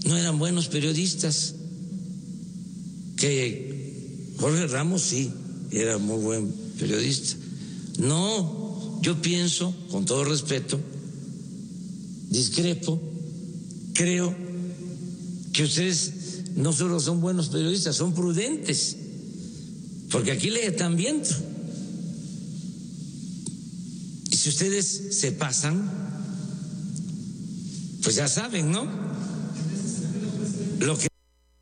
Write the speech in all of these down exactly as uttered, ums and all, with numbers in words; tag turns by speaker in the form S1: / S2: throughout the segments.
S1: no eran buenos periodistas, que Jorge Ramos sí era muy buen periodista. No, yo pienso, con todo respeto, discrepo, creo que ustedes no solo son buenos periodistas, son prudentes, porque aquí le están viendo. Y si ustedes se pasan, pues ya saben, ¿no? Lo que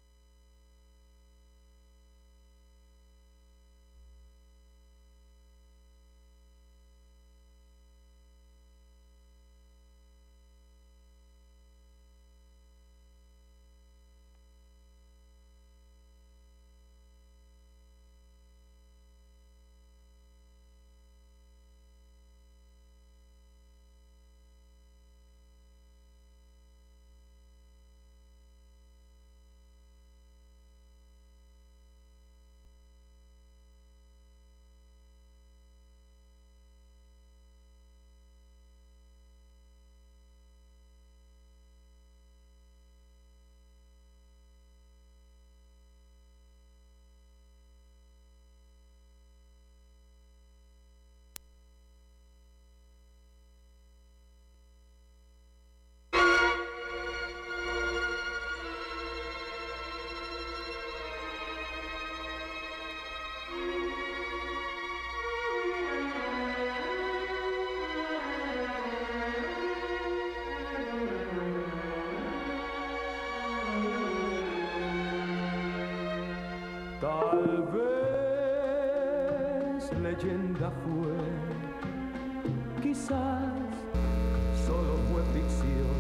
S2: tal vez leyenda fue, quizás solo fue ficción.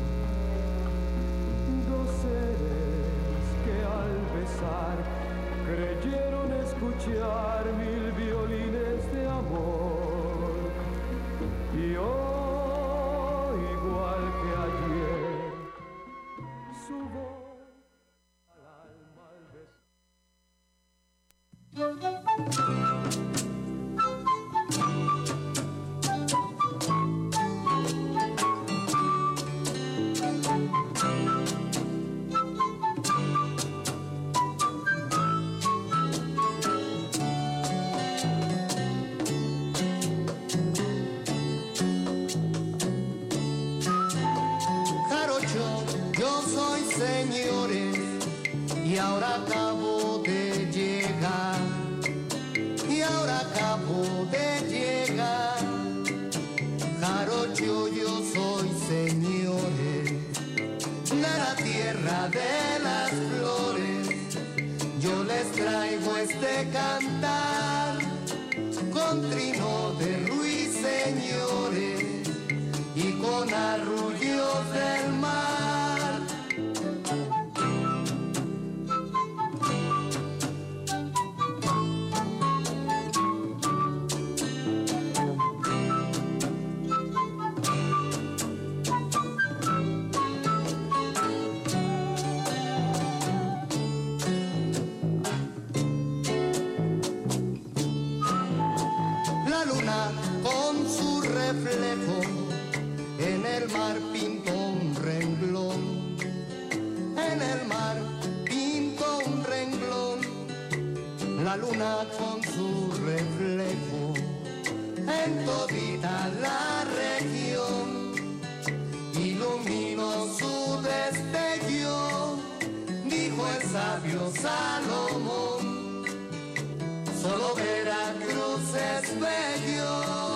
S2: Dos seres que al besar creyeron escuchar mil violines de amor. Y hoy, igual que ayer, su voz al alma al besar.
S3: Jarocho, yo soy señores, y ahora acabo de llegar, y ahora acabo de llegar. Jarocho, yo soy señores, de la tierra de las flores. Yo les traigo este cantar, con trino de ruiseñores y con arrullos del mar. La luna con su reflejo en el mar pintó un renglón, en el mar pintó un renglón. La luna con su reflejo en todita la región iluminó su destello, dijo el sabio Salomón, solo Veracruz es bello.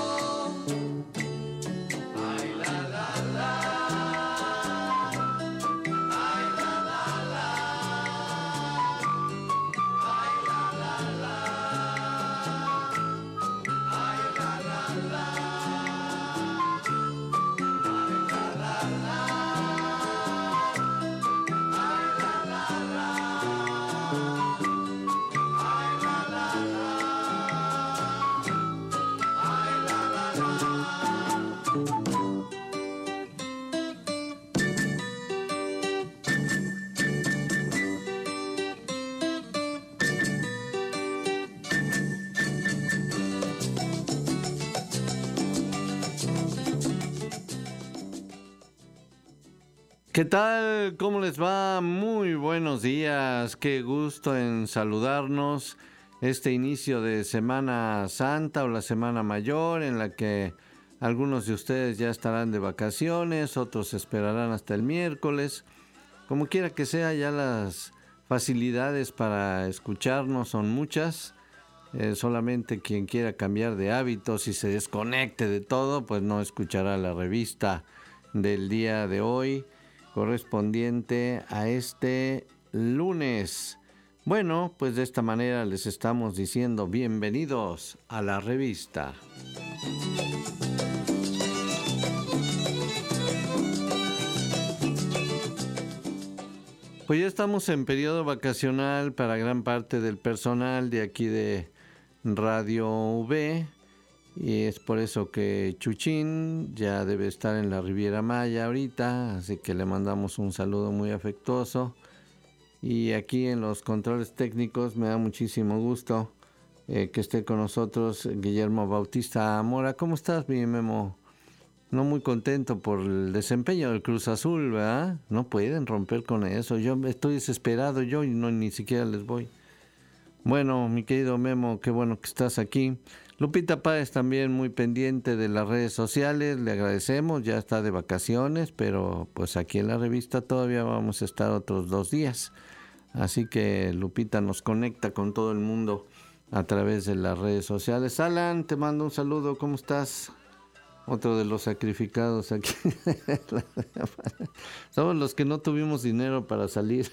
S4: ¿Qué tal? ¿Cómo les va? Muy buenos días. Qué gusto en saludarnos este inicio de Semana Santa o la Semana Mayor, en la que algunos de ustedes ya estarán de vacaciones, otros esperarán hasta el miércoles. Como quiera que sea, ya las facilidades para escucharnos son muchas. Eh, solamente quien quiera cambiar de hábitos y se desconecte de todo, pues no escuchará la revista del día de hoy, correspondiente a este lunes. Bueno, pues de esta manera les estamos diciendo bienvenidos a la revista. Pues ya estamos en periodo vacacional para gran parte del personal de aquí de Radio V, y es por eso que Chuchín ya debe estar en la Riviera Maya ahorita, así que le mandamos un saludo muy afectuoso. Y aquí en los controles técnicos me da muchísimo gusto eh, que esté con nosotros Guillermo Bautista Mora. ¿Cómo estás, mi Memo? No muy contento por el desempeño del Cruz Azul, ¿verdad? No pueden romper con eso. Yo estoy desesperado yo y no ni siquiera les voy. Bueno, mi querido Memo, qué bueno que estás aquí. Lupita Páez también muy pendiente de las redes sociales, le agradecemos, ya está de vacaciones, pero pues aquí en la revista todavía vamos a estar otros dos días. Así que Lupita nos conecta con todo el mundo a través de las redes sociales. Alan, te mando un saludo, ¿cómo estás? Otro de los sacrificados aquí. Somos los que no tuvimos dinero para salir.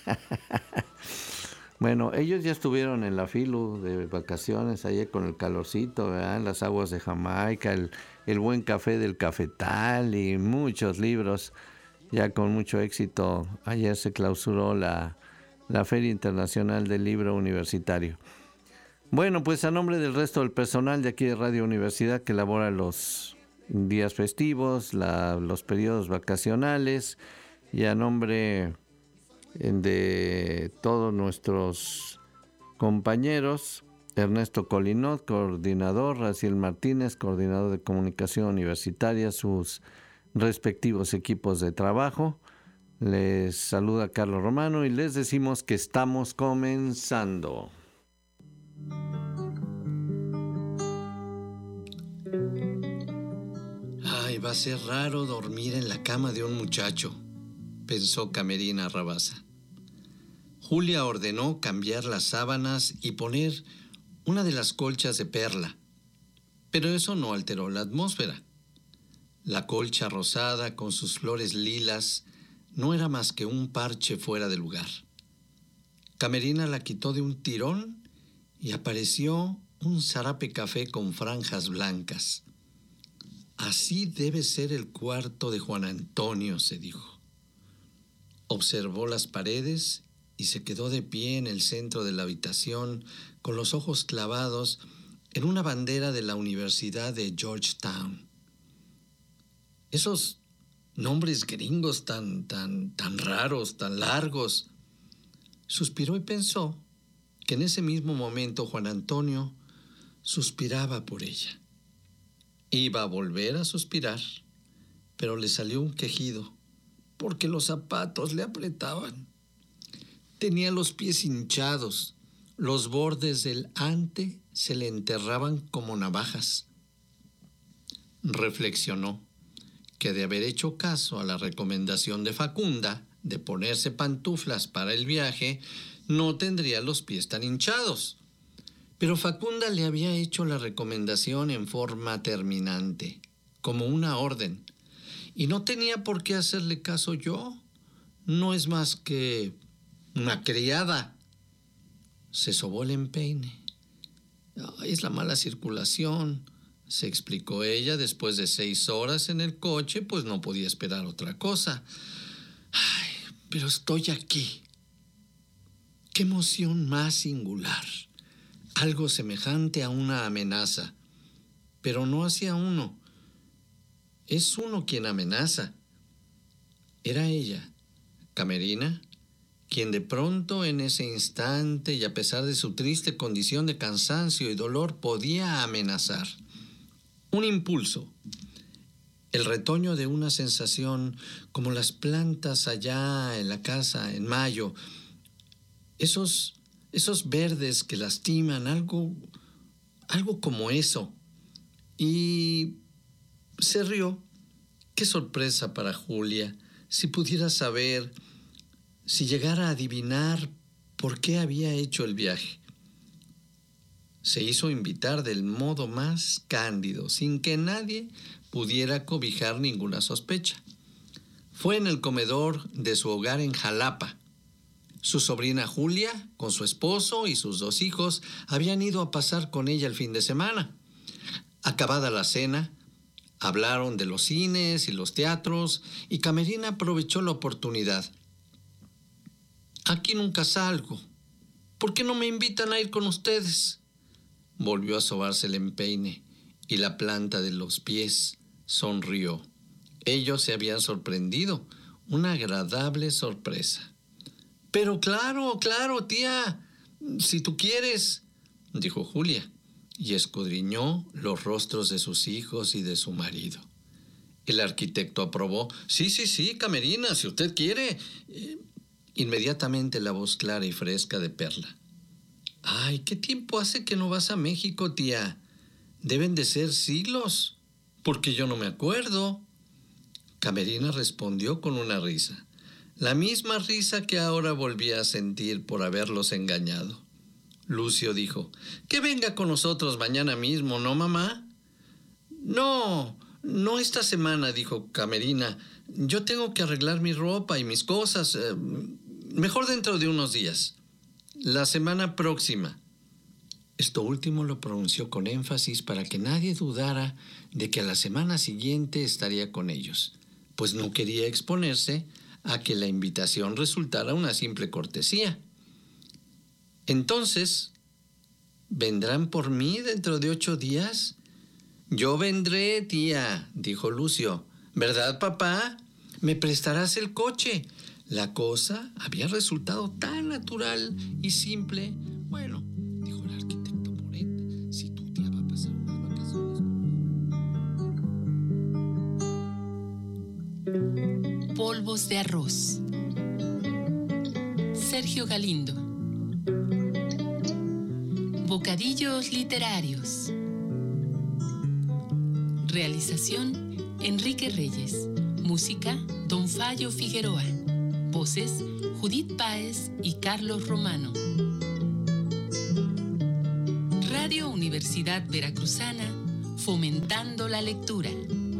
S4: Bueno, ellos ya estuvieron en la Filu de vacaciones, ayer con el calorcito, ¿verdad? Las aguas de Jamaica, el, el buen café del cafetal y muchos libros, ya con mucho éxito. Ayer se clausuró la, la Feria Internacional del Libro Universitario. Bueno, pues a nombre del resto del personal de aquí de Radio Universidad que elabora los días festivos, la, los periodos vacacionales, y a nombre de todos nuestros compañeros, Ernesto Colinot, coordinador, Raciel Martínez, coordinador de comunicación universitaria, sus respectivos equipos de trabajo, les saluda Carlos Romano y les decimos que estamos comenzando.
S5: Ay, va a ser raro dormir en la cama de un muchacho, pensó Camerina Rabasa. Julia ordenó cambiar las sábanas y poner una de las colchas de perla, pero eso no alteró la atmósfera. La colcha rosada con sus flores lilas no era más que un parche fuera de lugar. Camerina la quitó de un tirón y apareció un zarape café con franjas blancas. Así debe ser el cuarto de Juan Antonio, se dijo. Observó las paredes y se quedó de pie en el centro de la habitación con los ojos clavados en una bandera de la Universidad de Georgetown. Esos nombres gringos tan, tan, tan raros, tan largos. Suspiró y pensó que en ese mismo momento Juan Antonio suspiraba por ella. Iba a volver a suspirar, pero le salió un quejido porque los zapatos le apretaban. Tenía los pies hinchados, los bordes del ante se le enterraban como navajas. Reflexionó que de haber hecho caso a la recomendación de Facunda de ponerse pantuflas para el viaje, no tendría los pies tan hinchados. Pero Facunda le había hecho la recomendación en forma terminante, como una orden, y no tenía por qué hacerle caso yo. No es más que una criada. Se sobó el empeine. Ay, es la mala circulación, se explicó ella después de seis horas en el coche, pues no podía esperar otra cosa. Ay, pero estoy aquí. Qué emoción más singular. Algo semejante a una amenaza, pero no hacia uno. Es uno quien amenaza. Era ella, Camerina, quien de pronto en ese instante y a pesar de su triste condición de cansancio y dolor podía amenazar. Un impulso. el retoño de una sensación como las plantas allá en la casa en mayo, esos, esos verdes que lastiman, algo, algo como eso. Y se rió. Qué sorpresa para Julia, si pudiera saber, si llegara a adivinar por qué había hecho el viaje. Se hizo invitar del modo más cándido, sin que nadie pudiera cobijar ninguna sospecha. Fue en el comedor de su hogar en Jalapa. Su sobrina Julia, con su esposo y sus dos hijos, habían ido a pasar con ella el fin de semana. Acabada la cena, hablaron de los cines y los teatros y Camerina aprovechó la oportunidad. Aquí nunca salgo. ¿Por qué no me invitan a ir con ustedes? Volvió a sobarse el empeine y la planta de los pies sonrió. Ellos se habían sorprendido. Una agradable sorpresa. Pero claro, claro, tía, si tú quieres, dijo Julia, y escudriñó los rostros de sus hijos y de su marido. El arquitecto aprobó. Sí, sí, sí, Camerina, si usted quiere. Eh, inmediatamente la voz clara y fresca de Perla. Ay, ¿qué tiempo hace que no vas a México, tía? Deben de ser siglos, porque yo no me acuerdo. Camerina respondió con una risa, la misma risa que ahora volvía a sentir por haberlos engañado. Lucio dijo, que venga con nosotros mañana mismo, ¿no, mamá? No, no esta semana, dijo Camerina. Yo tengo que arreglar mi ropa y mis cosas. Eh, mejor dentro de unos días. La semana próxima. Esto último lo pronunció con énfasis para que nadie dudara de que a la semana siguiente estaría con ellos, pues no quería exponerse a que la invitación resultara una simple cortesía. Entonces, ¿vendrán por mí dentro de ocho días? Yo vendré, tía, dijo Lucio. ¿Verdad, papá? ¿Me prestarás el coche? La cosa había resultado tan natural y simple. Bueno, dijo el arquitecto Moret, si tu tía va a pasar unas vacaciones.
S6: Polvos de arroz. Sergio Galindo. Bocadillos literarios. Realización Enrique Reyes. Música Don Fallo Figueroa. Voces Judith Páez y Carlos Romano. Radio Universidad Veracruzana, fomentando la lectura.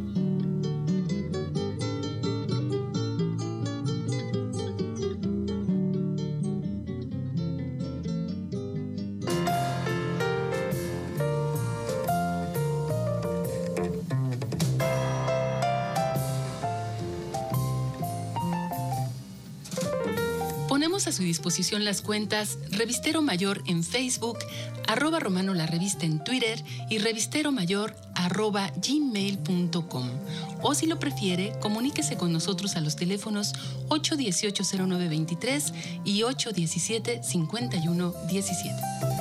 S6: Ponemos a su disposición las cuentas Revistero Mayor en Facebook, arroba Romano la Revista en Twitter y Revistero Mayor arroba gmail punto com. O si lo prefiere, comuníquese con nosotros a los teléfonos ocho uno ocho, cero nueve dos tres y ocho uno siete, cinco uno uno siete.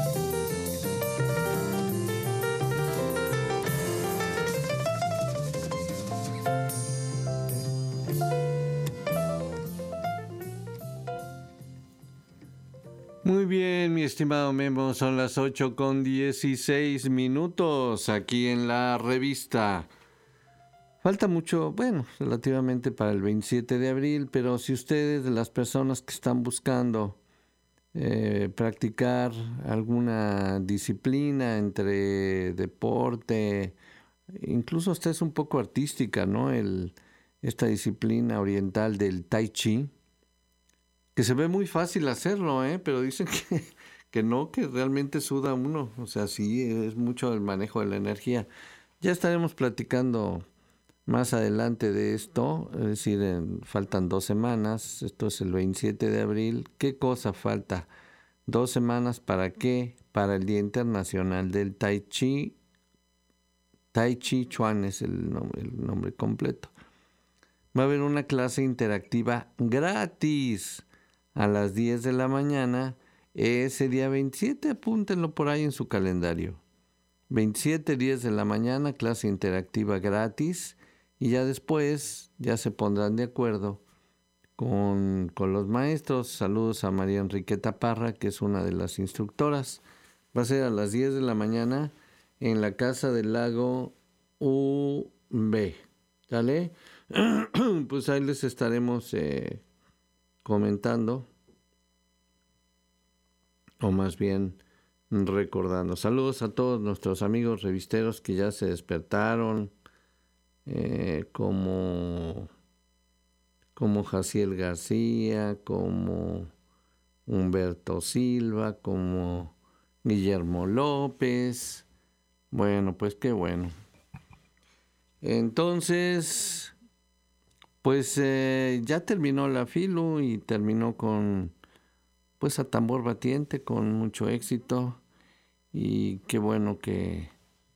S4: Muy bien, mi estimado Memo, son las ocho con dieciséis minutos aquí en la revista. Falta mucho, bueno, relativamente para el veintisiete de abril, pero si ustedes, de las personas que están buscando eh, practicar alguna disciplina entre deporte, incluso hasta es un poco artística, ¿no? El, esta disciplina oriental del Tai Chi, que se ve muy fácil hacerlo, ¿eh? Pero dicen que, que no, que realmente suda uno. O sea, sí, es mucho el manejo de la energía. Ya estaremos platicando más adelante de esto, es decir, en, faltan dos semanas, esto es el veintisiete de abril. ¿Qué cosa falta? Dos semanas, ¿para qué? Para el Día Internacional del Tai Chi. Tai Chi Chuan es el nombre, el nombre completo. Va a haber una clase interactiva gratis a las diez de la mañana, ese día veintisiete, apúntenlo por ahí en su calendario. veintisiete, diez de la mañana, clase interactiva gratis, y ya después ya se pondrán de acuerdo con, con los maestros. Saludos a María Enriqueta Parra, que es una de las instructoras. Va a ser a las diez de la mañana en la Casa del Lago U B. ¿Sale? Pues ahí les estaremos eh, comentando, o más bien recordando. Saludos a todos nuestros amigos revisteros que ya se despertaron, eh, como, como Jaciel García, como Humberto Silva, como Guillermo López. Bueno, pues qué bueno. Entonces, pues eh, ya terminó la Filu y terminó con, pues a tambor batiente, con mucho éxito. Y qué bueno que...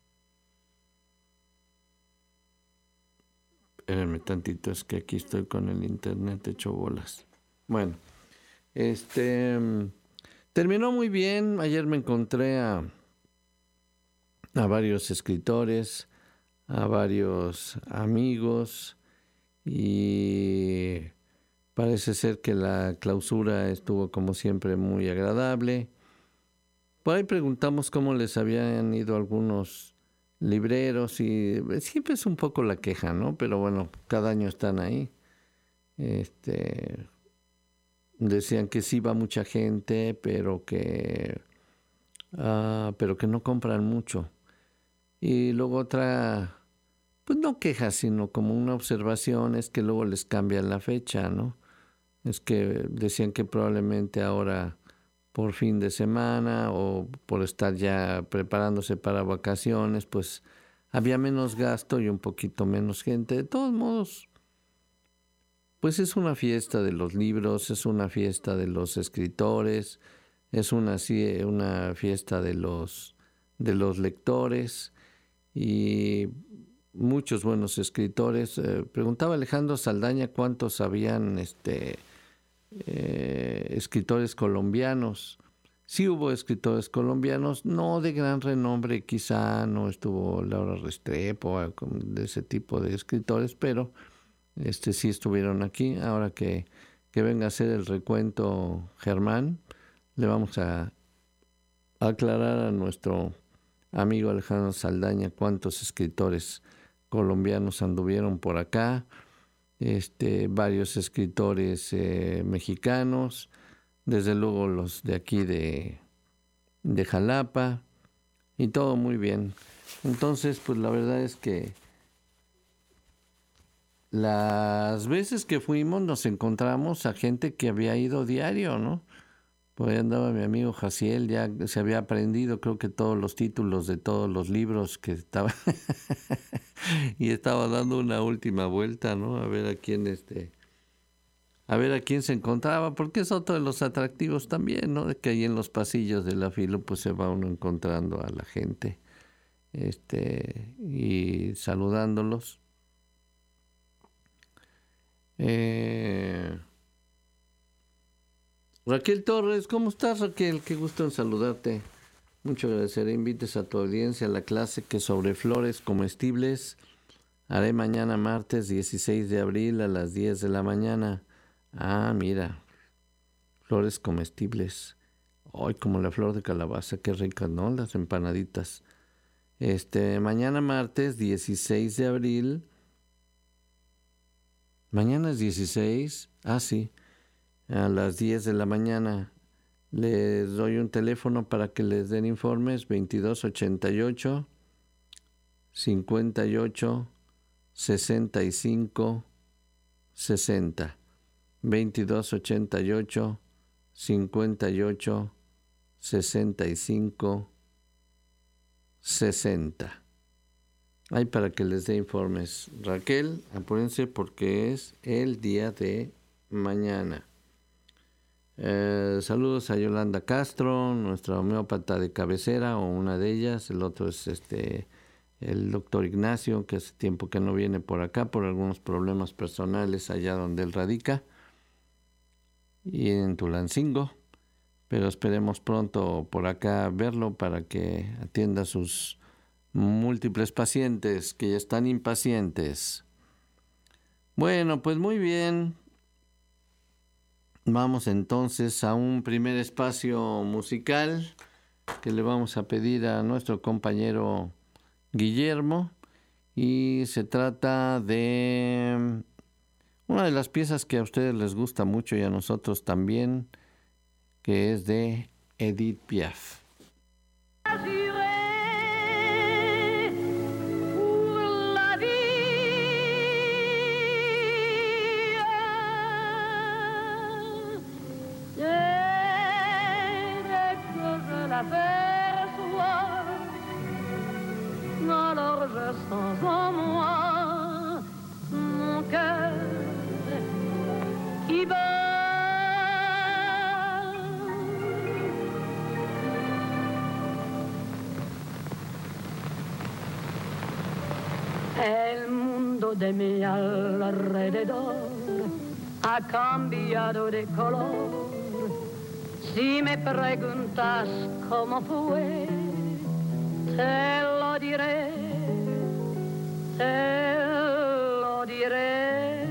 S4: Espérenme tantito, es que aquí estoy con el internet hecho bolas. Bueno, este... terminó muy bien. Ayer me encontré a, a varios escritores, a varios amigos, y parece ser que la clausura estuvo como siempre muy agradable. Por ahí preguntamos cómo les habían ido algunos libreros y siempre es un poco la queja, ¿no? Pero bueno, cada año están ahí. Este, decían que sí va mucha gente, pero que, uh, pero que no compran mucho. Y luego otra, pues no queja, sino como una observación, es que luego les cambian la fecha, ¿no? Es que decían que probablemente ahora por fin de semana o por estar ya preparándose para vacaciones, pues había menos gasto y un poquito menos gente. De todos modos, pues es una fiesta de los libros, es una fiesta de los escritores, es una, una fiesta de los, de los lectores y muchos buenos escritores. Eh, preguntaba Alejandro Saldaña cuántos habían este, eh, escritores colombianos. Sí hubo escritores colombianos, no de gran renombre, quizá no estuvo Laura Restrepo, de ese tipo de escritores, pero este sí estuvieron aquí. Ahora que, que venga a hacer el recuento Germán, le vamos a aclarar a nuestro amigo Alejandro Saldaña cuántos escritores colombianos anduvieron por acá, este, varios escritores eh, mexicanos, desde luego los de aquí de, de Jalapa, y todo muy bien. Entonces, pues la verdad es que las veces que fuimos nos encontramos a gente que había ido diario, ¿no? Por ahí andaba mi amigo Jaciel, ya se había aprendido creo que todos los títulos de todos los libros que estaba y estaba dando una última vuelta, ¿no? A ver a quién este a ver a quién se encontraba, porque es otro de los atractivos también, ¿no? De que ahí en los pasillos de la Filo pues se va uno encontrando a la gente, este, y saludándolos. Eh Raquel Torres, ¿cómo estás, Raquel? Qué gusto en saludarte. Mucho agradeceré. Invites a tu audiencia a la clase que sobre flores comestibles haré mañana martes dieciséis de abril a las diez de la mañana. Ah, mira, flores comestibles. Ay, como la flor de calabaza, qué ricas, ¿no? Las empanaditas. Este, mañana martes dieciséis de abril. Mañana es dieciséis. Ah, sí. A las diez de la mañana les doy un teléfono para que les den informes: veintidós ochenta y ocho, cincuenta y ocho, sesenta y cinco, sesenta. veintidós ochenta y ocho, cincuenta y ocho, sesenta y cinco, sesenta. Hay para que les dé informes. Raquel, apúrense porque es el día de mañana. Eh, saludos a Yolanda Castro, nuestra homeópata de cabecera, o una de ellas. El otro es este el doctor Ignacio, que hace tiempo que no viene por acá por algunos problemas personales allá donde él radica, y en Tulancingo, pero esperemos pronto por acá verlo para que atienda a sus múltiples pacientes que ya están impacientes. Bueno, pues muy bien. Vamos entonces a un primer espacio musical que le vamos a pedir a nuestro compañero Guillermo, y se trata de una de las piezas que a ustedes les gusta mucho y a nosotros también, que es de Edith Piaf.
S7: Alors je sens en moi mon cœur qui bat. El mundo de mi alrededor ha cambiado de color. Si me preguntas cómo fue, te lo diré, te lo diré.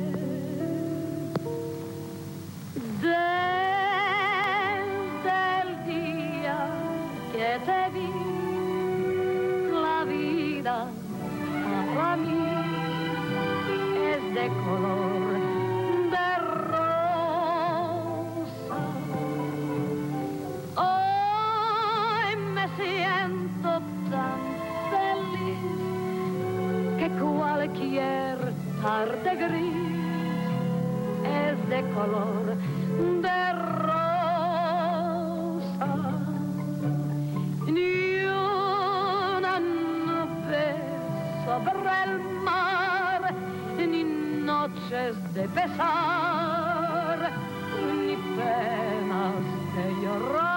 S7: Desde el día que te vi, la vida para mí es de color de rosa. Hoy me siento tan feliz que cualquier tarde gris es de color de rosa. Ni una nube sobre el mar, ni noches de pesar, ni penas de llorar.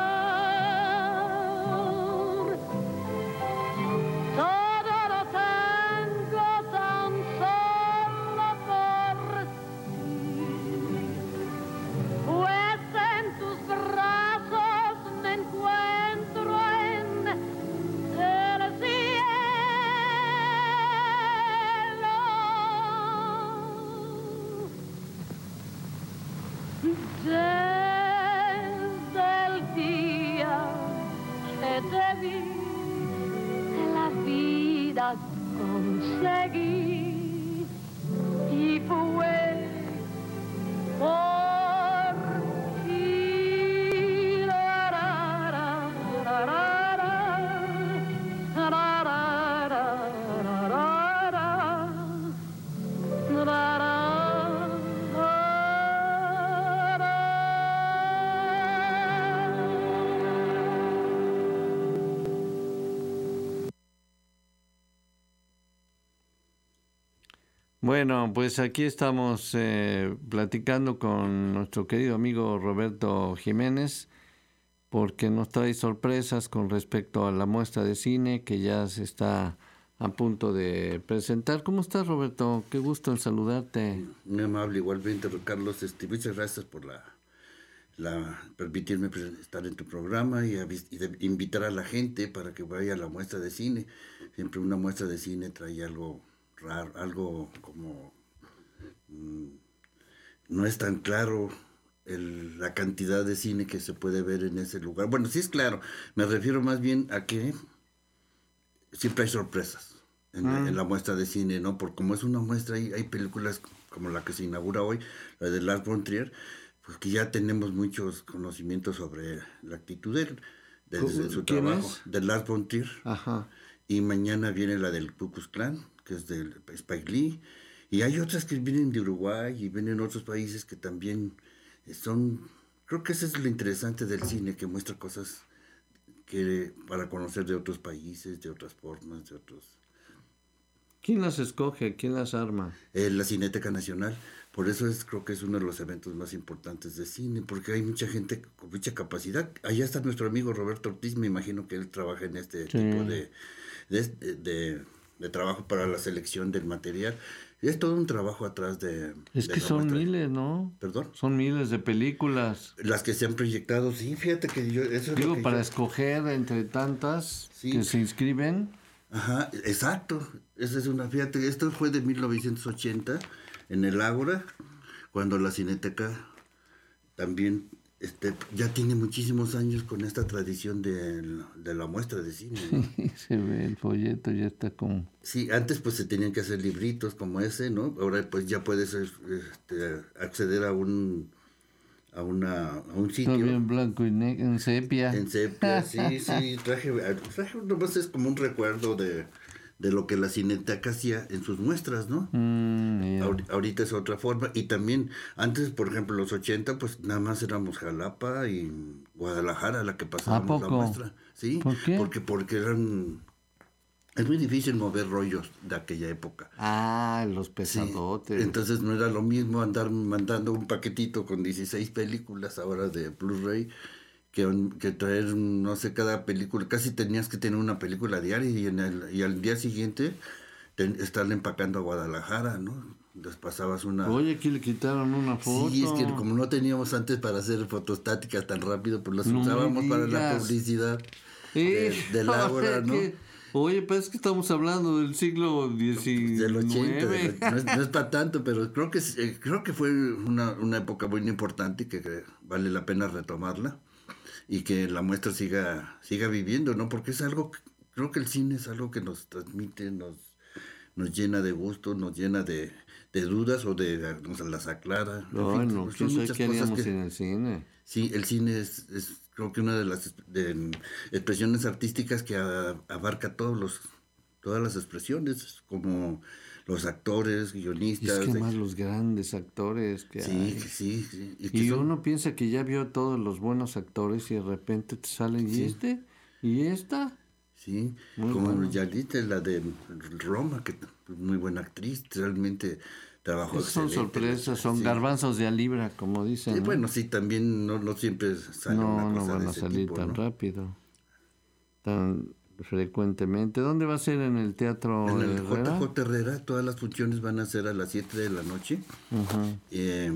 S7: Desde el día que te vi, la vida conseguí y fue por ti. La, ra, ra, ra, ra, ra, ra, ra, ra, ra, ra, ra.
S4: Bueno, pues aquí estamos eh, platicando con nuestro querido amigo Roberto Jiménez, porque nos trae sorpresas con respecto a la muestra de cine que ya se está a punto de presentar. ¿Cómo estás, Roberto? Qué gusto en saludarte.
S8: Muy amable, igualmente, Carlos. Este, muchas gracias por la, la permitirme estar en tu programa y, a, y de, invitar a la gente para que vaya a la muestra de cine. Siempre una muestra de cine trae algo raro, algo como mmm, no es tan claro el, la cantidad de cine que se puede ver en ese lugar. Bueno, sí es claro, me refiero más bien a que siempre hay sorpresas en, ah. en la muestra de cine, ¿no? Porque como es una muestra, hay, hay películas como la que se inaugura hoy, la de Lars von Trier, pues que ya tenemos muchos conocimientos sobre la actitud de él, desde su trabajo, es? de Lars von Trier.
S4: Ajá.
S8: Y mañana viene la del Ku Klux Klan, que es del Spike Lee, y hay otras que vienen de Uruguay y vienen de otros países que también son, creo que eso es lo interesante del cine, que muestra cosas que para conocer de otros países, de otras formas, de otros...
S4: ¿Quién las escoge? ¿Quién las arma?
S8: Eh, la Cineteca Nacional. Por eso es, creo que es uno de los eventos más importantes de cine, porque hay mucha gente con mucha capacidad. Allá está nuestro amigo Roberto Ortiz, me imagino que él trabaja en este sí. tipo de... de, de, de de trabajo para la selección del material. Y es todo un trabajo atrás de...
S4: Es
S8: de
S4: que son
S8: muestra.
S4: miles, ¿no?
S8: ¿Perdón?
S4: Son miles de películas.
S8: Las que se han proyectado, sí, fíjate que yo... Eso es
S4: Digo,
S8: lo que
S4: para
S8: yo...
S4: escoger entre tantas sí. que se inscriben.
S8: Ajá, exacto. Esa es una... Fíjate, esto fue de mil novecientos ochenta, en el Ágora, cuando la Cineteca también este, ya tiene muchísimos años con esta tradición de, de la muestra de cine, ¿no?
S4: Se ve el folleto, ya está como...
S8: Sí, antes pues se tenían que hacer libritos como ese, ¿no? Ahora pues ya puedes este, acceder a un a una a un sitio.
S4: Todavía en blanco y negro, en sepia.
S8: En sepia, sí, sí, traje, traje nomás es como un recuerdo de, de lo que la Cineteca hacía en sus muestras, ¿no?
S4: Mm, yeah.
S8: Ahor- ahorita es otra forma. Y también, antes, por ejemplo, los ochenta, pues nada más éramos Jalapa y Guadalajara la que pasábamos la
S4: poco?
S8: muestra. ¿Sí?
S4: ¿Por qué?
S8: Porque, porque eran... Es muy difícil mover rollos de aquella época.
S4: Ah, los
S8: Sí.
S4: pesadotes.
S8: Entonces no era lo mismo andar mandando un paquetito con dieciséis películas ahora de Blu-ray que, un- que traer, no sé, cada película. Casi tenías que tener una película diaria y, en el, y al día siguiente ten- estarle empacando a Guadalajara, ¿no? Les pasabas una...
S4: Oye, aquí le quitaron una foto.
S8: Sí, es que como no teníamos antes para hacer fotostáticas tan rápido, pues las
S4: No me
S8: usábamos para la
S4: digas.
S8: publicidad
S4: Sí,
S8: de, del Ágora, ¿no?
S4: que- Oye, pues es que estamos hablando del siglo diecinueve.
S8: Del ochenta, del- no, es, no es para tanto, pero creo que es- eh, creo que fue una, una época muy importante y que, que vale la pena retomarla y que la muestra siga siga viviendo, ¿no? Porque es algo, que- creo que el cine es algo que nos transmite, nos nos llena de gusto, nos llena de, de dudas o de nos las aclara. En fin,
S4: Bueno,
S8: son
S4: ¿quién sabe
S8: muchas
S4: qué
S8: cosas
S4: haríamos
S8: que-
S4: en el cine?
S8: Sí, el cine es, es creo que una de las de, expresiones artísticas que a- abarca todos los todas las expresiones, como los actores,
S4: Y
S8: guionistas.
S4: es que
S8: de-
S4: más los grandes actores que
S8: sí,
S4: hay.
S8: que sí, sí. Y, que
S4: Y
S8: son-
S4: uno piensa que ya vio todos los buenos actores y de repente te salen,
S8: Sí.
S4: ¿y este? ¿Y esta?
S8: sí,
S4: Muy
S8: como
S4: bueno.
S8: ya viste la de Roma, que muy buena actriz, realmente trabajó
S4: Esas son
S8: excelente.
S4: sorpresas, son
S8: Sí.
S4: garbanzos de a libra, como dicen.
S8: Sí,
S4: ¿no?
S8: bueno, sí, también no, no siempre sale
S4: no,
S8: una
S4: no
S8: cosa
S4: van
S8: de
S4: a
S8: ese
S4: salir
S8: tipo,
S4: tan
S8: ¿no?
S4: rápido, tan frecuentemente. ¿Dónde va a ser? ¿En el Teatro
S8: En el
S4: Herrera?
S8: J J Herrera todas las funciones van a ser a las siete de la noche.
S4: Ujú.
S8: Eh,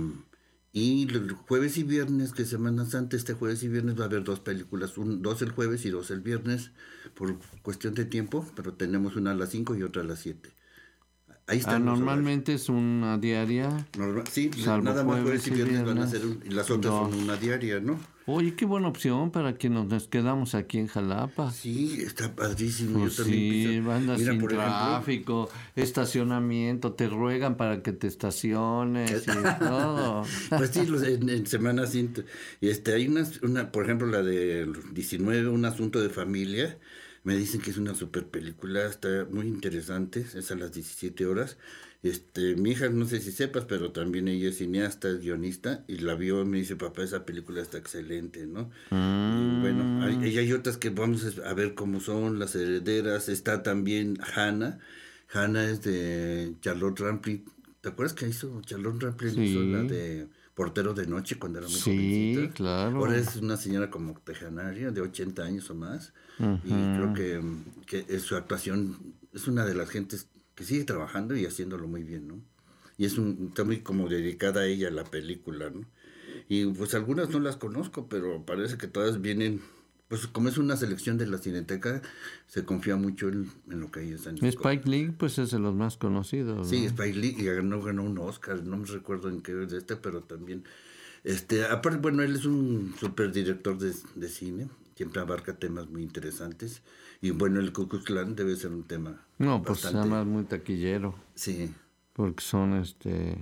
S8: y el jueves y viernes, que Semana Santa, este jueves y viernes va a haber dos películas, un, dos el jueves y dos el viernes, por cuestión de tiempo, pero tenemos una a las cinco y otra a las siete. Ahí
S4: Ah,
S8: están los
S4: normalmente es una diaria.
S8: horarios. Norma- sí,
S4: salvo
S8: nada más
S4: jueves
S8: jueves y
S4: y
S8: viernes van a
S4: viernes.
S8: ser, un- y las otras
S4: Dos.
S8: son una diaria, ¿no?
S4: Oye, qué buena opción para que nos, nos quedamos aquí en Jalapa.
S8: Sí, está padrísimo.
S4: Pues
S8: yo también
S4: sí,
S8: pienso-
S4: andas
S8: Mira,
S4: sin
S8: por ejemplo,
S4: tráfico, estacionamiento, te ruegan para que te estaciones y todo.
S8: pues sí, los- en, en Semana Santa. Y este, hay unas, una, por ejemplo, la del diecinueve, Un asunto de familia. Me dicen que es una super película, está muy interesante, es a las diecisiete horas. Este, mi hija, no sé si sepas, pero también ella es cineasta, es guionista, y la vio y me dice, papá, esa película está excelente, ¿no? Y bueno, hay, y hay otras que vamos a ver cómo son, Las herederas, está también Hannah. Hannah es de Charlotte Rampling. ¿Te acuerdas que hizo Charlotte Rampling?
S4: Sí.
S8: Hizo la de Portero de Noche cuando era muy
S4: Sí,
S8: jovencita.
S4: claro.
S8: Ahora es una señora como tejanaria de ochenta años o más. Y creo que, que es- su actuación es una de las gentes que sigue trabajando y haciéndolo muy bien, ¿no? Y es un, está muy como dedicada a ella la película, ¿no? Y pues algunas no las conozco, pero parece que todas vienen, pues como es una selección de la Cineteca, se confía mucho en, en lo que ellos han
S4: Spike Lee, pues es de los más conocidos.
S8: Sí,
S4: ¿no?
S8: Spike Lee, y ganó, ganó un Oscar, no me recuerdo en qué de este, pero también, este, aparte, bueno, él es un super director de, de cine, siempre abarca temas muy interesantes, y bueno, el Ku Klux Klan debe ser un tema
S4: No, pues
S8: bastante-
S4: además muy taquillero,
S8: Sí,
S4: porque son este...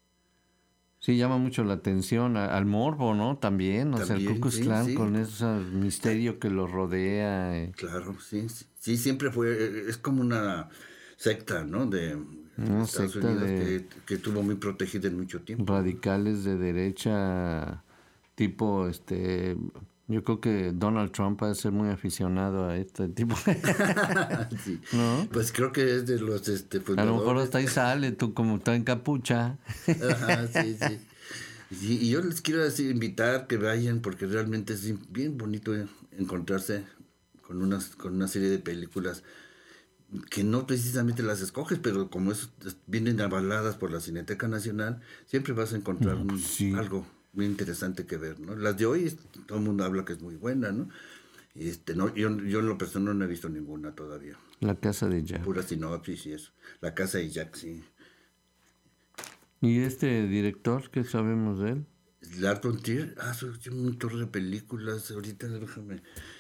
S4: Sí, llama mucho la atención a- al morbo, ¿no? También, o sea, el
S8: También,
S4: Ku Klux
S8: sí,
S4: Klan
S8: sí.
S4: con ese misterio que lo rodea. eh.
S8: claro, sí, sí, sí, siempre fue, es como una secta, ¿no? De
S4: Una
S8: Estados
S4: secta
S8: Unidos
S4: de-
S8: que, que estuvo muy protegida en mucho tiempo.
S4: Radicales de derecha, tipo, este... Yo creo que Donald Trump va a ser muy aficionado a este tipo.
S8: Sí.
S4: ¿No?
S8: Pues creo que es de los este,
S4: A lo
S8: fundadores.
S4: mejor hasta ahí sale, tú como está en capucha.
S8: Ajá, sí, sí. Sí, y yo les quiero decir, invitar que vayan porque realmente es bien bonito encontrarse con unas con una serie de películas que no precisamente las escoges, pero como es, vienen avaladas por la Cineteca Nacional, siempre vas a encontrar un-
S4: sí.
S8: algo muy interesante que ver, ¿no? Las de hoy, es- todo el mundo habla que es muy buena, ¿no? Y Este, no yo, yo en lo personal no he visto ninguna todavía.
S4: La casa de Jack.
S8: Pura sinopsis y eso. La casa de Jack, sí.
S4: ¿Y este director, qué sabemos de él?
S8: Lars von Trier, ah, soy un montón de películas, ahorita déjame.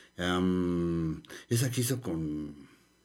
S8: Um, esa que hizo con...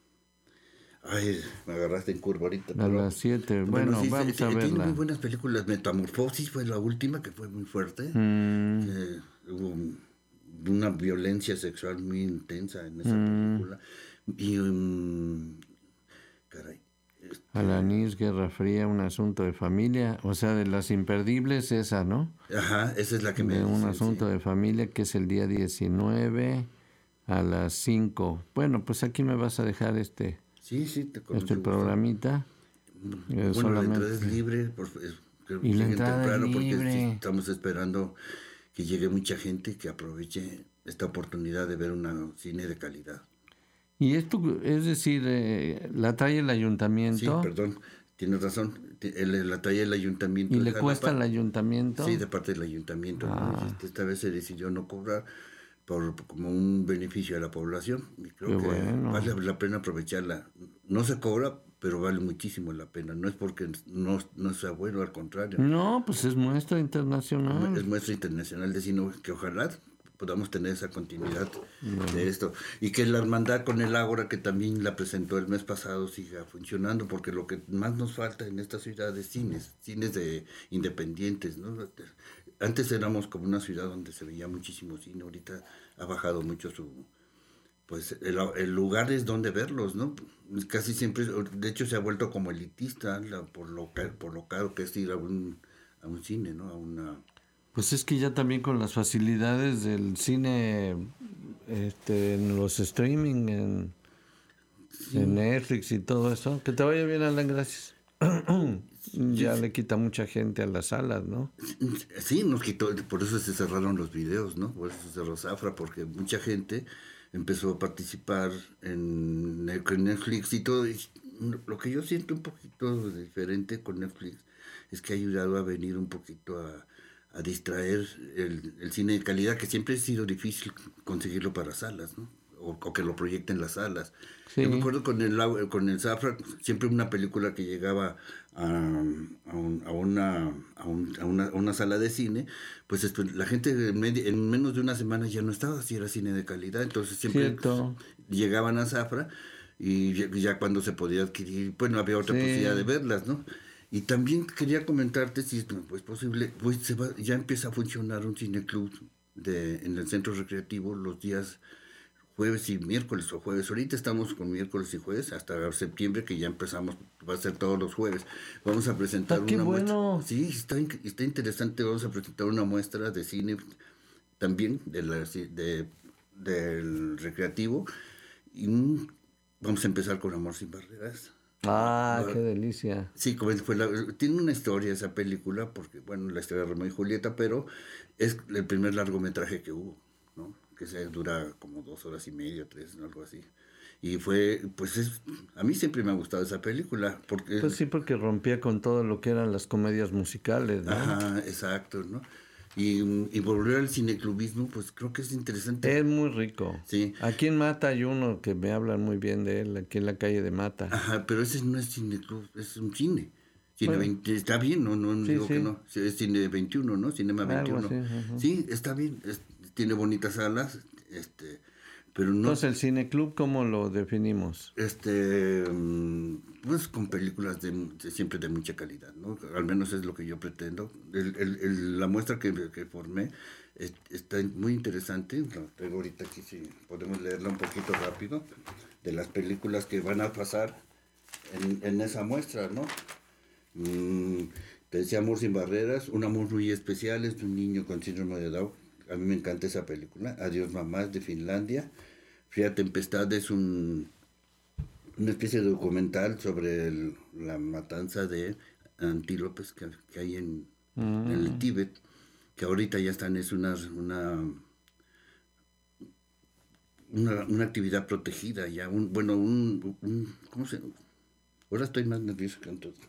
S8: Ay, me agarraste en curva ahorita.
S4: A
S8: pero,
S4: las siete, bueno,
S8: sí,
S4: vamos
S8: sí,
S4: a
S8: tiene
S4: verla.
S8: muy buenas películas. Metamorfosis fue la última, que fue muy fuerte.
S4: Mm.
S8: Que hubo una violencia sexual muy intensa en esa
S4: Mm.
S8: película. Y, um, caray.
S4: Alanis, Guerra Fría, un asunto de familia, o sea, de las imperdibles esa, ¿no?
S8: Ajá, esa es la que me
S4: De un
S8: dice,
S4: asunto
S8: sí.
S4: de familia que es el día diecinueve a las cinco. Bueno, pues aquí me vas a dejar este,
S8: Sí, sí, te
S4: este programita. Eh,
S8: Bueno,
S4: solamente-
S8: la entrada es libre, por, es- que
S4: Y la
S8: lleguen
S4: entrada es
S8: temprano, porque
S4: libre.
S8: sí, estamos esperando que llegue mucha gente que aproveche esta oportunidad de ver un cine de calidad.
S4: Y esto, es decir, eh, la trae el
S8: Sí,
S4: ayuntamiento
S8: perdón, tienes razón. T- el- La trae el ayuntamiento.
S4: y
S8: de
S4: le cuesta al
S8: Jalapa.
S4: ayuntamiento.
S8: Sí, de parte del ayuntamiento. ¿no?
S4: Ah.
S8: Este, Esta vez se decidió no cobrar por como un beneficio a la población. Y creo
S4: Qué
S8: que
S4: bueno.
S8: vale la pena aprovecharla. No se cobra, pero vale muchísimo la pena. No es porque no, no sea bueno, al contrario.
S4: No, pues es muestra internacional.
S8: Es muestra internacional de cine, que ojalá podamos tener esa continuidad de esto. Y que la hermandad con el Ágora, que también la presentó el mes pasado, siga funcionando, porque lo que más nos falta en esta ciudad es cines, cines de independientes, ¿no? Antes éramos como una ciudad donde se veía muchísimo cine, ahorita ha bajado mucho su... Pues el, el lugar es donde verlos, ¿no? Casi siempre, de hecho se ha vuelto como elitista la- por, lo, ca- por lo caro que es ir a un, a un cine, ¿no? A una...
S4: Pues es que ya también con las facilidades del cine, este, en los streaming, en, en Netflix y todo eso. Que te vaya bien, Alan, gracias. Ya le quita mucha gente a las salas, ¿no?
S8: Sí, nos quitó, por eso se cerraron los videos, ¿no? Por eso se cerró Zafra, porque mucha gente empezó a participar en, Ne- con Netflix y todo. Y lo que yo siento un poquito diferente con Netflix es que ha ayudado a venir un poquito a, a distraer el, el cine de calidad, que siempre ha sido difícil conseguirlo para salas, ¿no? O, o que lo proyecten las salas.
S4: Sí.
S8: Yo me acuerdo con el, au- con el Zafra, siempre una película que llegaba a, a, un- a una, a, un- a una, a una sala de cine, pues después la gente en, medi- en menos de una semana ya no estaba, si era cine de calidad, entonces siempre
S4: Cierto.
S8: llegaban a Zafra y ya, ya cuando se podía adquirir, bueno, había otra
S4: Sí.
S8: posibilidad de verlas, ¿no? Y también quería comentarte, si es pues, posible, pues se va, ya empieza a funcionar un cineclub de, en el centro recreativo los días jueves y miércoles o jueves. Ahorita estamos con miércoles y jueves hasta septiembre, que ya empezamos, va a ser todos los jueves. Vamos a presentar
S4: Ah, qué
S8: una
S4: bueno.
S8: muestra. Sí, está, in- está interesante. Vamos a presentar una muestra de cine también de la, de, del recreativo. Y mm, vamos a empezar con Amor sin Barreras.
S4: Ah,
S8: Va-
S4: qué delicia.
S8: Sí, como fue la- tiene una historia esa película, porque, bueno, la historia de Romeo y Julieta, pero es el primer largometraje que hubo, ¿no? Que se dura como dos horas y media, tres, algo así. Y fue, pues, es, a mí siempre me ha gustado esa película, porque...
S4: Pues sí, porque rompía con todo lo que eran las comedias musicales, ¿no?
S8: Ajá, exacto, ¿no? Y, y volver al cineclubismo, pues creo que es interesante.
S4: Es muy rico.
S8: Sí.
S4: Aquí en Mata hay uno que me hablan muy bien de él, aquí en la calle de Mata.
S8: Ajá, pero ese no es cineclub, es un cine. Cine
S4: Bueno.
S8: veinte, está bien, no, no
S4: Sí,
S8: digo
S4: sí.
S8: que no. Sí, es cine veintiuno, ¿no? Cinema
S4: Algo
S8: veintiuno.
S4: así, ajá.
S8: Sí, está bien, es- tiene bonitas salas, este, pero no,
S4: Entonces, el cineclub, ¿cómo lo definimos?
S8: este, mm, pues con películas de, de siempre de mucha calidad, ¿no? Al menos es lo que yo pretendo. El, el, el- la muestra que, que formé es- está muy interesante, la traigo ahorita aquí, si podemos leerla un poquito rápido, de las películas que van a pasar en, en esa muestra, ¿no? Mm, te decía Amor sin Barreras, un amor muy especial, es de un niño con síndrome de Down. A mí me encanta esa película. Adiós Mamá, es de Finlandia. Fría Tempestad es un, una especie de documental sobre el- la matanza de antílopes que, que hay en, en el Tíbet, que ahorita ya están, es una, una, una, una actividad protegida, ya, un, bueno, un, un- ¿cómo se llama? Ahora estoy más nervioso que antes.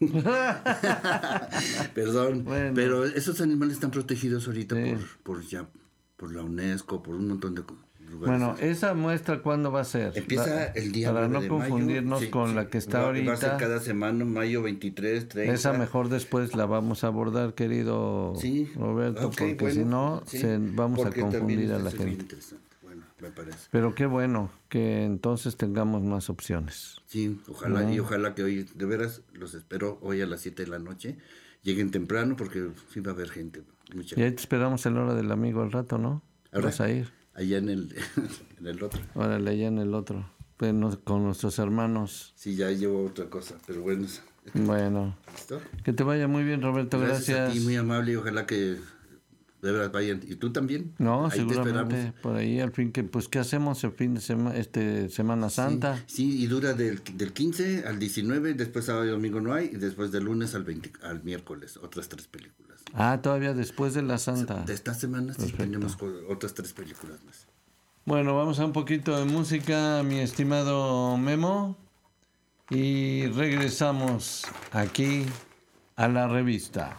S8: Perdón,
S4: Bueno.
S8: pero esos animales están protegidos ahorita
S4: Sí.
S8: por, por ya por la UNESCO, por un montón de,
S4: Bueno, ¿esa muestra cuándo va a ser?
S8: Empieza
S4: La,
S8: el día
S4: para no
S8: de
S4: confundirnos
S8: mayo, sí,
S4: con
S8: sí.
S4: la que está
S8: va,
S4: ahorita.
S8: Va a ser cada semana, mayo veintitrés, treinta.
S4: Esa mejor después la vamos a abordar, querido
S8: sí.
S4: Roberto,
S8: Okay,
S4: porque
S8: bueno,
S4: si no
S8: sí,
S4: se, vamos a confundir a la
S8: gente.
S4: gente.
S8: Bueno, me parece.
S4: Pero qué bueno que entonces tengamos más opciones.
S8: Sí, ojalá,
S4: ¿no?
S8: Y ojalá que hoy, de veras, los espero hoy a las siete de la noche. Lleguen temprano porque sí va a haber gente. Mucha
S4: Y ahí
S8: gente.
S4: te esperamos en la hora del amigo al rato, ¿no?
S8: Ahora,
S4: Vas a ir.
S8: Allá en el, en el otro.
S4: Órale, allá en el otro. Pues nos- con nuestros hermanos.
S8: Sí, ya llevo otra cosa, pero bueno.
S4: Bueno.
S8: ¿Listo?
S4: Que te vaya muy bien, Roberto.
S8: Gracias,
S4: Gracias.
S8: a ti, muy amable y ojalá que de verdad vayan. ¿Y tú también?
S4: No,
S8: Ahí te
S4: seguramente
S8: esperamos.
S4: por ahí al fin que pues qué hacemos el fin de semana, este Semana Santa.
S8: Sí, sí, y dura del, del quince al diecinueve, después sábado y domingo no hay, y después del lunes al veinte, al miércoles, otras tres películas.
S4: Ah, todavía después de la Santa.
S8: De esta semana sí
S4: Perfecto.
S8: tenemos co- otras tres películas más.
S4: Bueno, vamos a un poquito de música, mi estimado Memo, y regresamos aquí a la revista.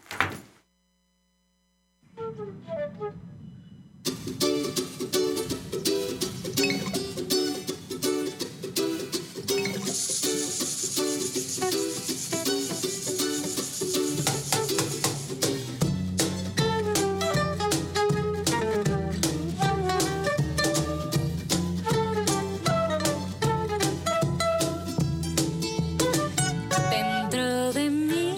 S9: Dentro de mí,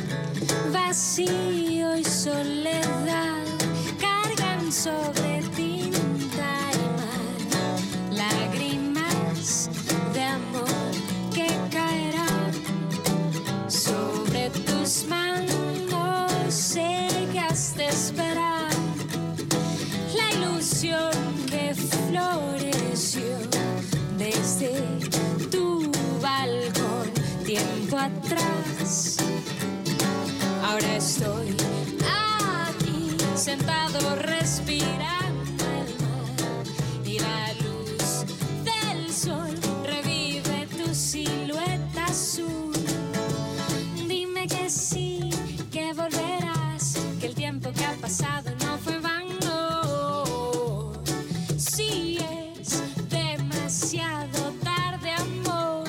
S9: vacío y soledad cargan sobre tinta y mar lágrimas de amor que caerán sobre tus manos secas de esperar la ilusión que floreció desde tu balcón tiempo atrás. Ahora estoy aquí sentado respirando el mar y la luz del sol revive tu silueta azul. Dime que sí, que volverás, que el tiempo que ha pasado no fue vano. Si es demasiado tarde, amor,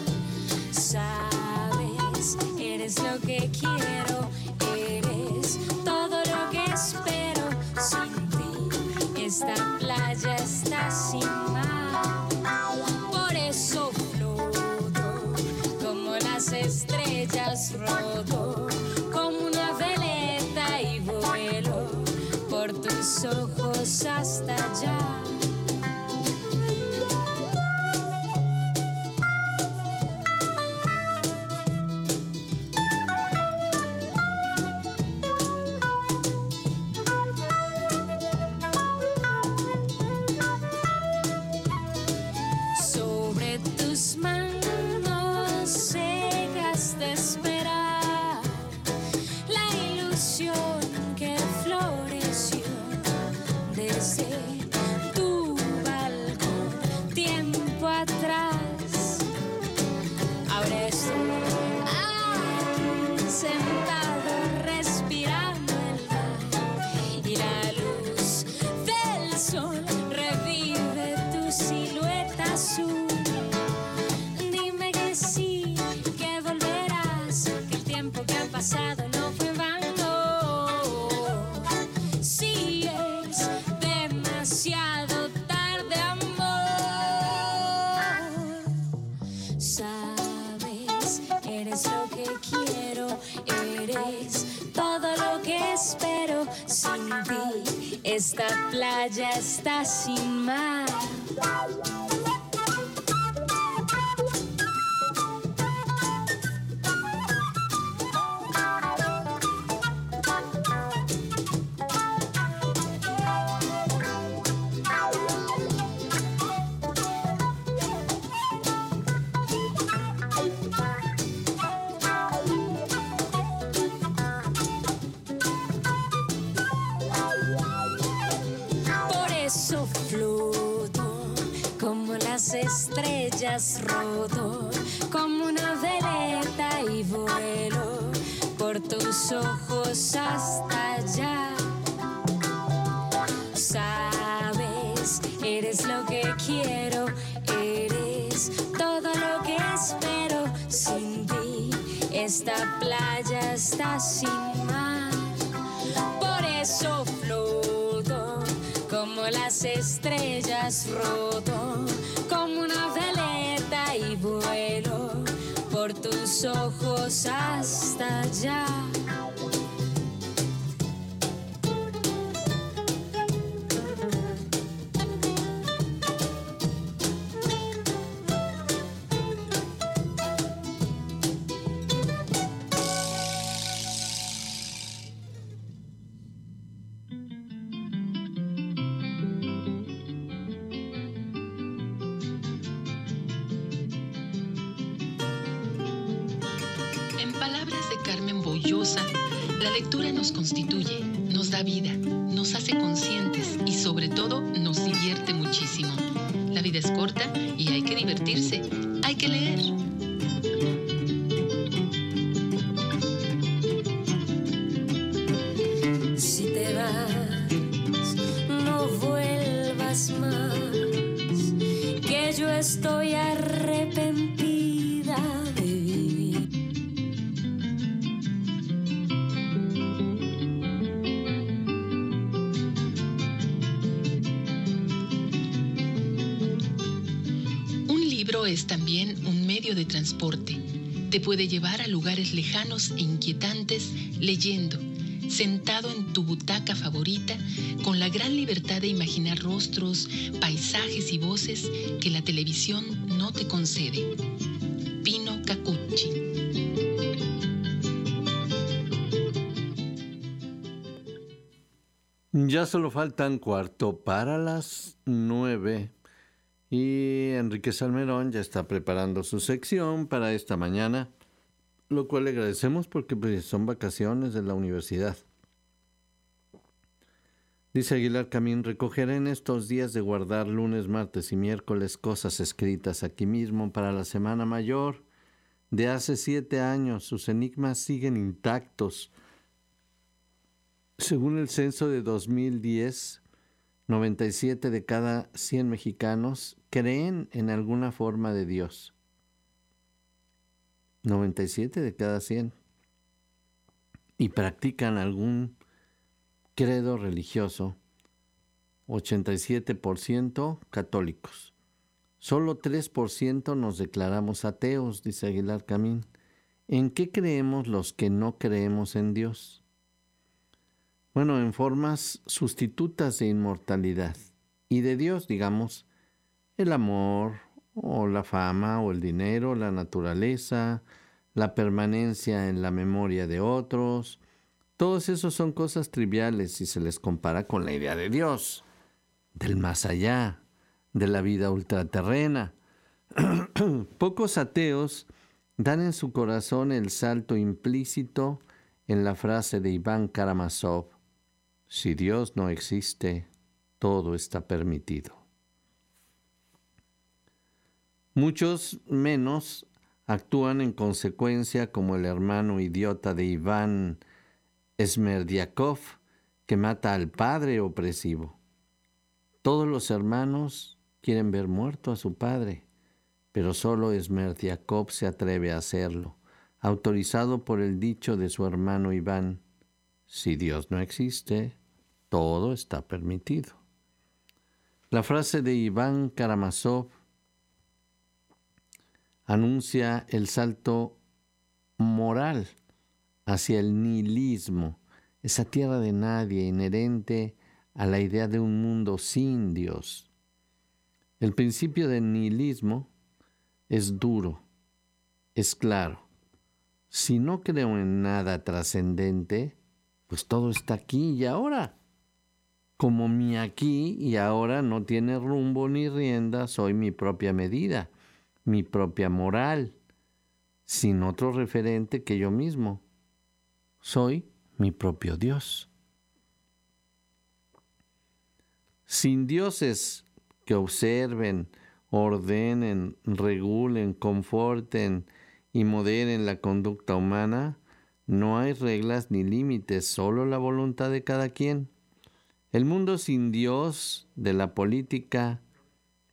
S9: sabes, eres lo que quiero, eres todo lo que espero. Sin ti esta playa está sin mar, por eso floto como las estrellas, roto como una veleta y vuelo por tus ojos hasta allá. Sobre tus manos secas de esperar la ilusión que floreció desde tu balcón tiempo atrás. Ahora estoy aquí sentado respirando el mar y la luz del sol revive tu silueta azul. Dime que sí, que volverás, que el tiempo que ha pasado no fue vano. Si es demasiado tarde, amor, sabes, eres lo que quiero, eres todo lo que espero. Sin ti esta playa está sin mar. Por eso floto como las estrellas, rodo como una veleta y vuelo por tus ojos hasta allá. Sabes, eres lo que quiero, eres todo lo que espero. Sin ti esta playa está sin mar, por eso floto como las estrellas, roto como una veleta y vuelo por tus ojos hasta allá.
S6: La lectura nos constituye, nos da vida, nos hace conscientes y sobre todo nos divierte muchísimo. La vida es corta y hay que divertirse, hay que leer.
S9: Si te vas, no vuelvas más, que yo estoy arrepentida de vivir.
S6: Es también un medio de transporte. Te puede llevar a lugares lejanos e inquietantes leyendo, sentado en tu butaca favorita, con la gran libertad de imaginar rostros, paisajes y voces que la televisión no te concede. Pino Cacucci.
S4: Ya solo faltan cuarto para las nueve. Y Enrique Salmerón ya está preparando su sección para esta mañana, lo cual le agradecemos porque pues, son vacaciones de la universidad. Dice Aguilar Camín, recogeré en estos días de guardar lunes, martes y miércoles cosas escritas aquí mismo para la Semana Mayor. De hace siete años, sus enigmas siguen intactos. Según el censo de dos mil diez, noventa y siete de cada cien mexicanos creen en alguna forma de Dios. noventa y siete de cada cien. Y practican algún credo religioso. ochenta y siete por ciento católicos. Solo tres por ciento nos declaramos ateos, dice Aguilar Camín. ¿En qué creemos los que no creemos en Dios? Bueno, en formas sustitutas de inmortalidad. Y de Dios, digamos, el amor, o la fama, o el dinero, la naturaleza, la permanencia en la memoria de otros. Todos esos son cosas triviales si se les compara con la idea de Dios, del más allá, de la vida ultraterrena. Pocos ateos dan en su corazón el salto implícito en la frase de Iván Karamazov: si Dios no existe, todo está permitido. Muchos menos actúan en consecuencia como el hermano idiota de Iván Smerdiakov, que mata al padre opresivo. Todos los hermanos quieren ver muerto a su padre, pero solo Smerdiakov se atreve a hacerlo, autorizado por el dicho de su hermano Iván: si Dios no existe, todo está permitido. La frase de Iván Karamazov anuncia el salto moral hacia el nihilismo, esa tierra de nadie inherente a la idea de un mundo sin Dios. El principio del nihilismo es duro, es claro. Si no creo en nada trascendente, pues todo está aquí y ahora. Como mi aquí y ahora no tiene rumbo ni rienda, soy mi propia medida, mi propia moral, sin otro referente que yo mismo. Soy mi propio Dios. Sin dioses que observen, ordenen, regulen, conforten y moderen la conducta humana, no hay reglas ni límites, solo la voluntad de cada quien. El mundo sin Dios de la política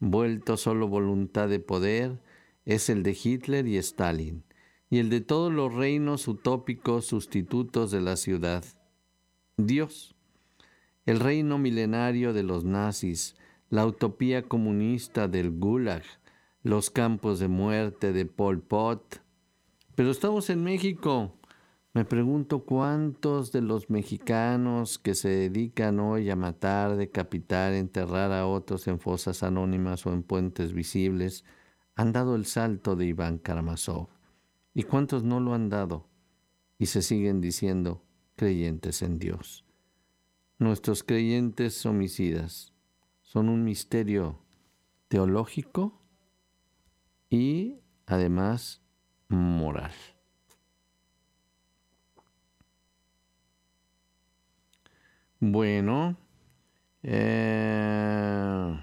S4: vuelto solo voluntad de poder, es el de Hitler y Stalin, y el de todos los reinos utópicos sustitutos de la ciudad. Dios, el reino milenario de los nazis, la utopía comunista del Gulag, los campos de muerte de Pol Pot. Pero estamos en México. Me pregunto cuántos de los mexicanos que se dedican hoy a matar, decapitar, enterrar a otros en fosas anónimas o en puentes visibles han dado el salto de Iván Karamazov. ¿Y cuántos no lo han dado y se siguen diciendo creyentes en Dios? Nuestros creyentes homicidas son un misterio teológico y además moral. Bueno, eh,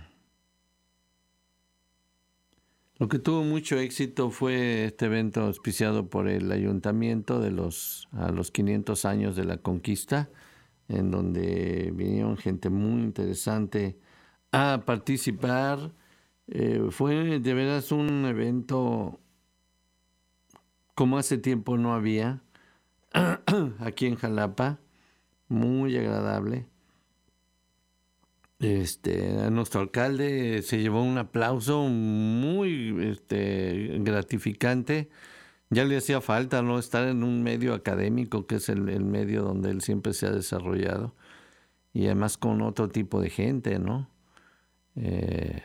S4: lo que tuvo mucho éxito fue este evento auspiciado por el ayuntamiento de los a los quinientos años de la conquista, en donde vinieron gente muy interesante a participar. Eh, fue de veras un evento como hace tiempo no había aquí en Jalapa, muy agradable. Este, nuestro alcalde se llevó un aplauso muy este, gratificante. Ya le hacía falta, ¿no?, estar en un medio académico, que es el, el medio donde él siempre se ha desarrollado, y además con otro tipo de gente, ¿no? Eh,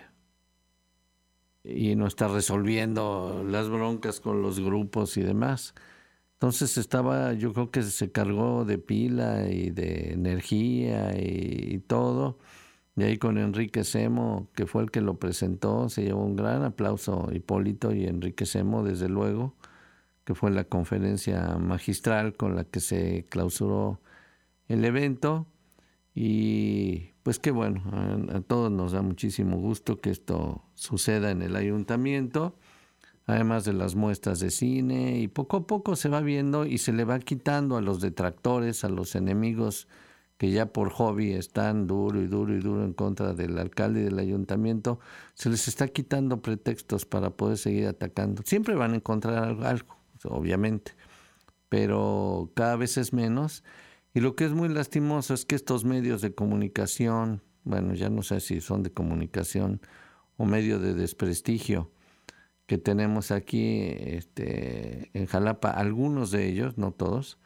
S4: y no está resolviendo las broncas con los grupos y demás. Entonces estaba, yo creo que se cargó de pila y de energía y, y todo. Y ahí con Enrique Semo, que fue el que lo presentó, se llevó un gran aplauso Hipólito y Enrique Semo, desde luego, que fue la conferencia magistral con la que se clausuró el evento. Y pues qué bueno, a, a todos nos da muchísimo gusto que esto suceda en el ayuntamiento, además de las muestras de cine, y poco a poco se va viendo y se le va quitando a los detractores, a los enemigos que ya por hobby están duro y duro y duro en contra del alcalde y del ayuntamiento, se les está quitando pretextos para poder seguir atacando. Siempre van a encontrar algo, obviamente, pero cada vez es menos. Y lo que es muy lastimoso es que estos medios de comunicación, bueno, ya no sé si son de comunicación o medio de desprestigio que tenemos aquí este, en Jalapa, algunos de ellos, no todos,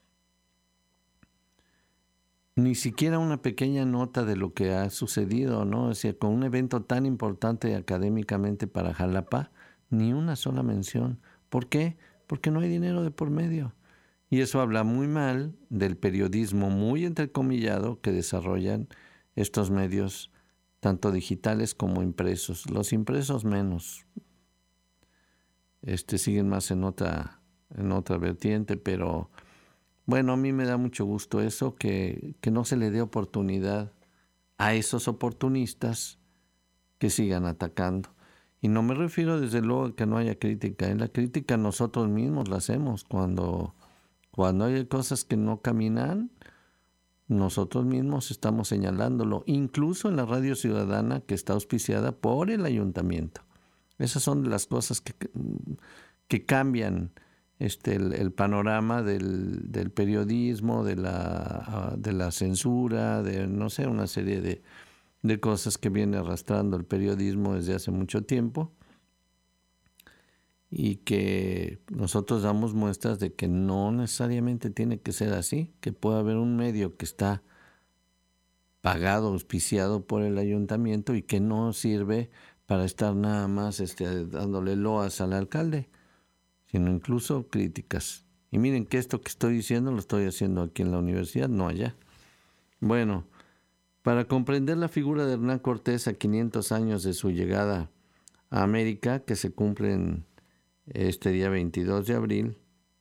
S4: ni siquiera una pequeña nota de lo que ha sucedido, ¿no? O sea, con un evento tan importante académicamente para Jalapa, ni una sola mención. ¿Por qué? Porque no hay dinero de por medio. Y eso habla muy mal del periodismo muy entrecomillado que desarrollan estos medios, tanto digitales como impresos. Los impresos menos, este, siguen más en otra, en otra vertiente, pero bueno, a mí me da mucho gusto eso, que, que no se le dé oportunidad a esos oportunistas que sigan atacando. Y no me refiero desde luego a que no haya crítica. En la crítica nosotros mismos la hacemos. Cuando, cuando hay cosas que no caminan, nosotros mismos estamos señalándolo. Incluso en la Radio Ciudadana, que está auspiciada por el ayuntamiento. Esas son las cosas que, que cambian este, el, el panorama del, del periodismo, de la, de la censura, de no sé, una serie de, de cosas que viene arrastrando el periodismo desde hace mucho tiempo, y que nosotros damos muestras de que no necesariamente tiene que ser así, que puede haber un medio que está pagado, auspiciado por el ayuntamiento y que no sirve para estar nada más este, dándole loas al alcalde, sino incluso críticas. Y miren que esto que estoy diciendo lo estoy haciendo aquí en la universidad, no allá. Bueno, para comprender la figura de Hernán Cortés a quinientos años de su llegada a América, que se cumplen este día veintidós de abril,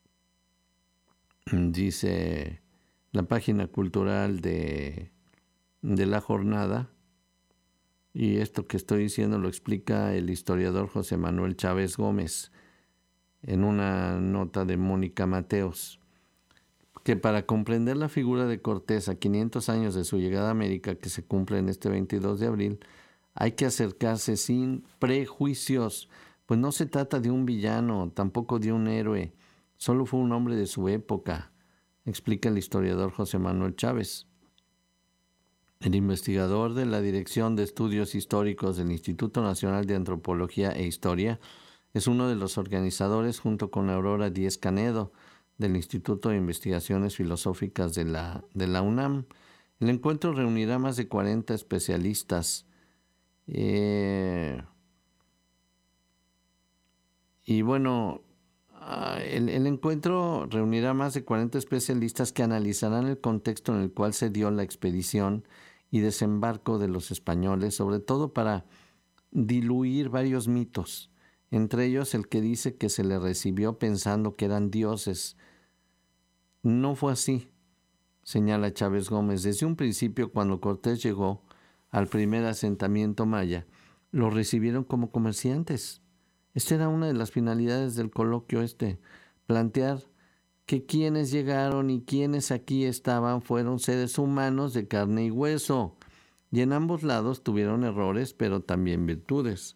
S4: dice la página cultural de, de la jornada, y esto que estoy diciendo lo explica el historiador José Manuel Chávez Gómez en una nota de Mónica Mateos, que para comprender la figura de Cortés a quinientos años de su llegada a América, que se cumple en este veintidós de abril, Hay que acercarse sin prejuicios, pues no se trata de un villano, tampoco de un héroe, solo fue un hombre de su época, explica el historiador José Manuel Chávez. El investigador de la Dirección de Estudios Históricos del Instituto Nacional de Antropología e Historia es uno de los organizadores, junto con Aurora Díez Canedo, del Instituto de Investigaciones Filosóficas de la, de la UNAM. El encuentro reunirá más de cuarenta especialistas. Eh, y bueno, el, el encuentro reunirá más de cuarenta especialistas que analizarán el contexto en el cual se dio la expedición y desembarco de los españoles, sobre todo para diluir varios mitos, entre ellos el que dice que se le recibió pensando que eran dioses. No fue así, señala Chávez Gómez. Desde un principio, cuando Cortés llegó al primer asentamiento maya, lo recibieron como comerciantes. Esta era una de las finalidades del coloquio este, plantear que quienes llegaron y quienes aquí estaban fueron seres humanos de carne y hueso, y en ambos lados tuvieron errores, pero también virtudes.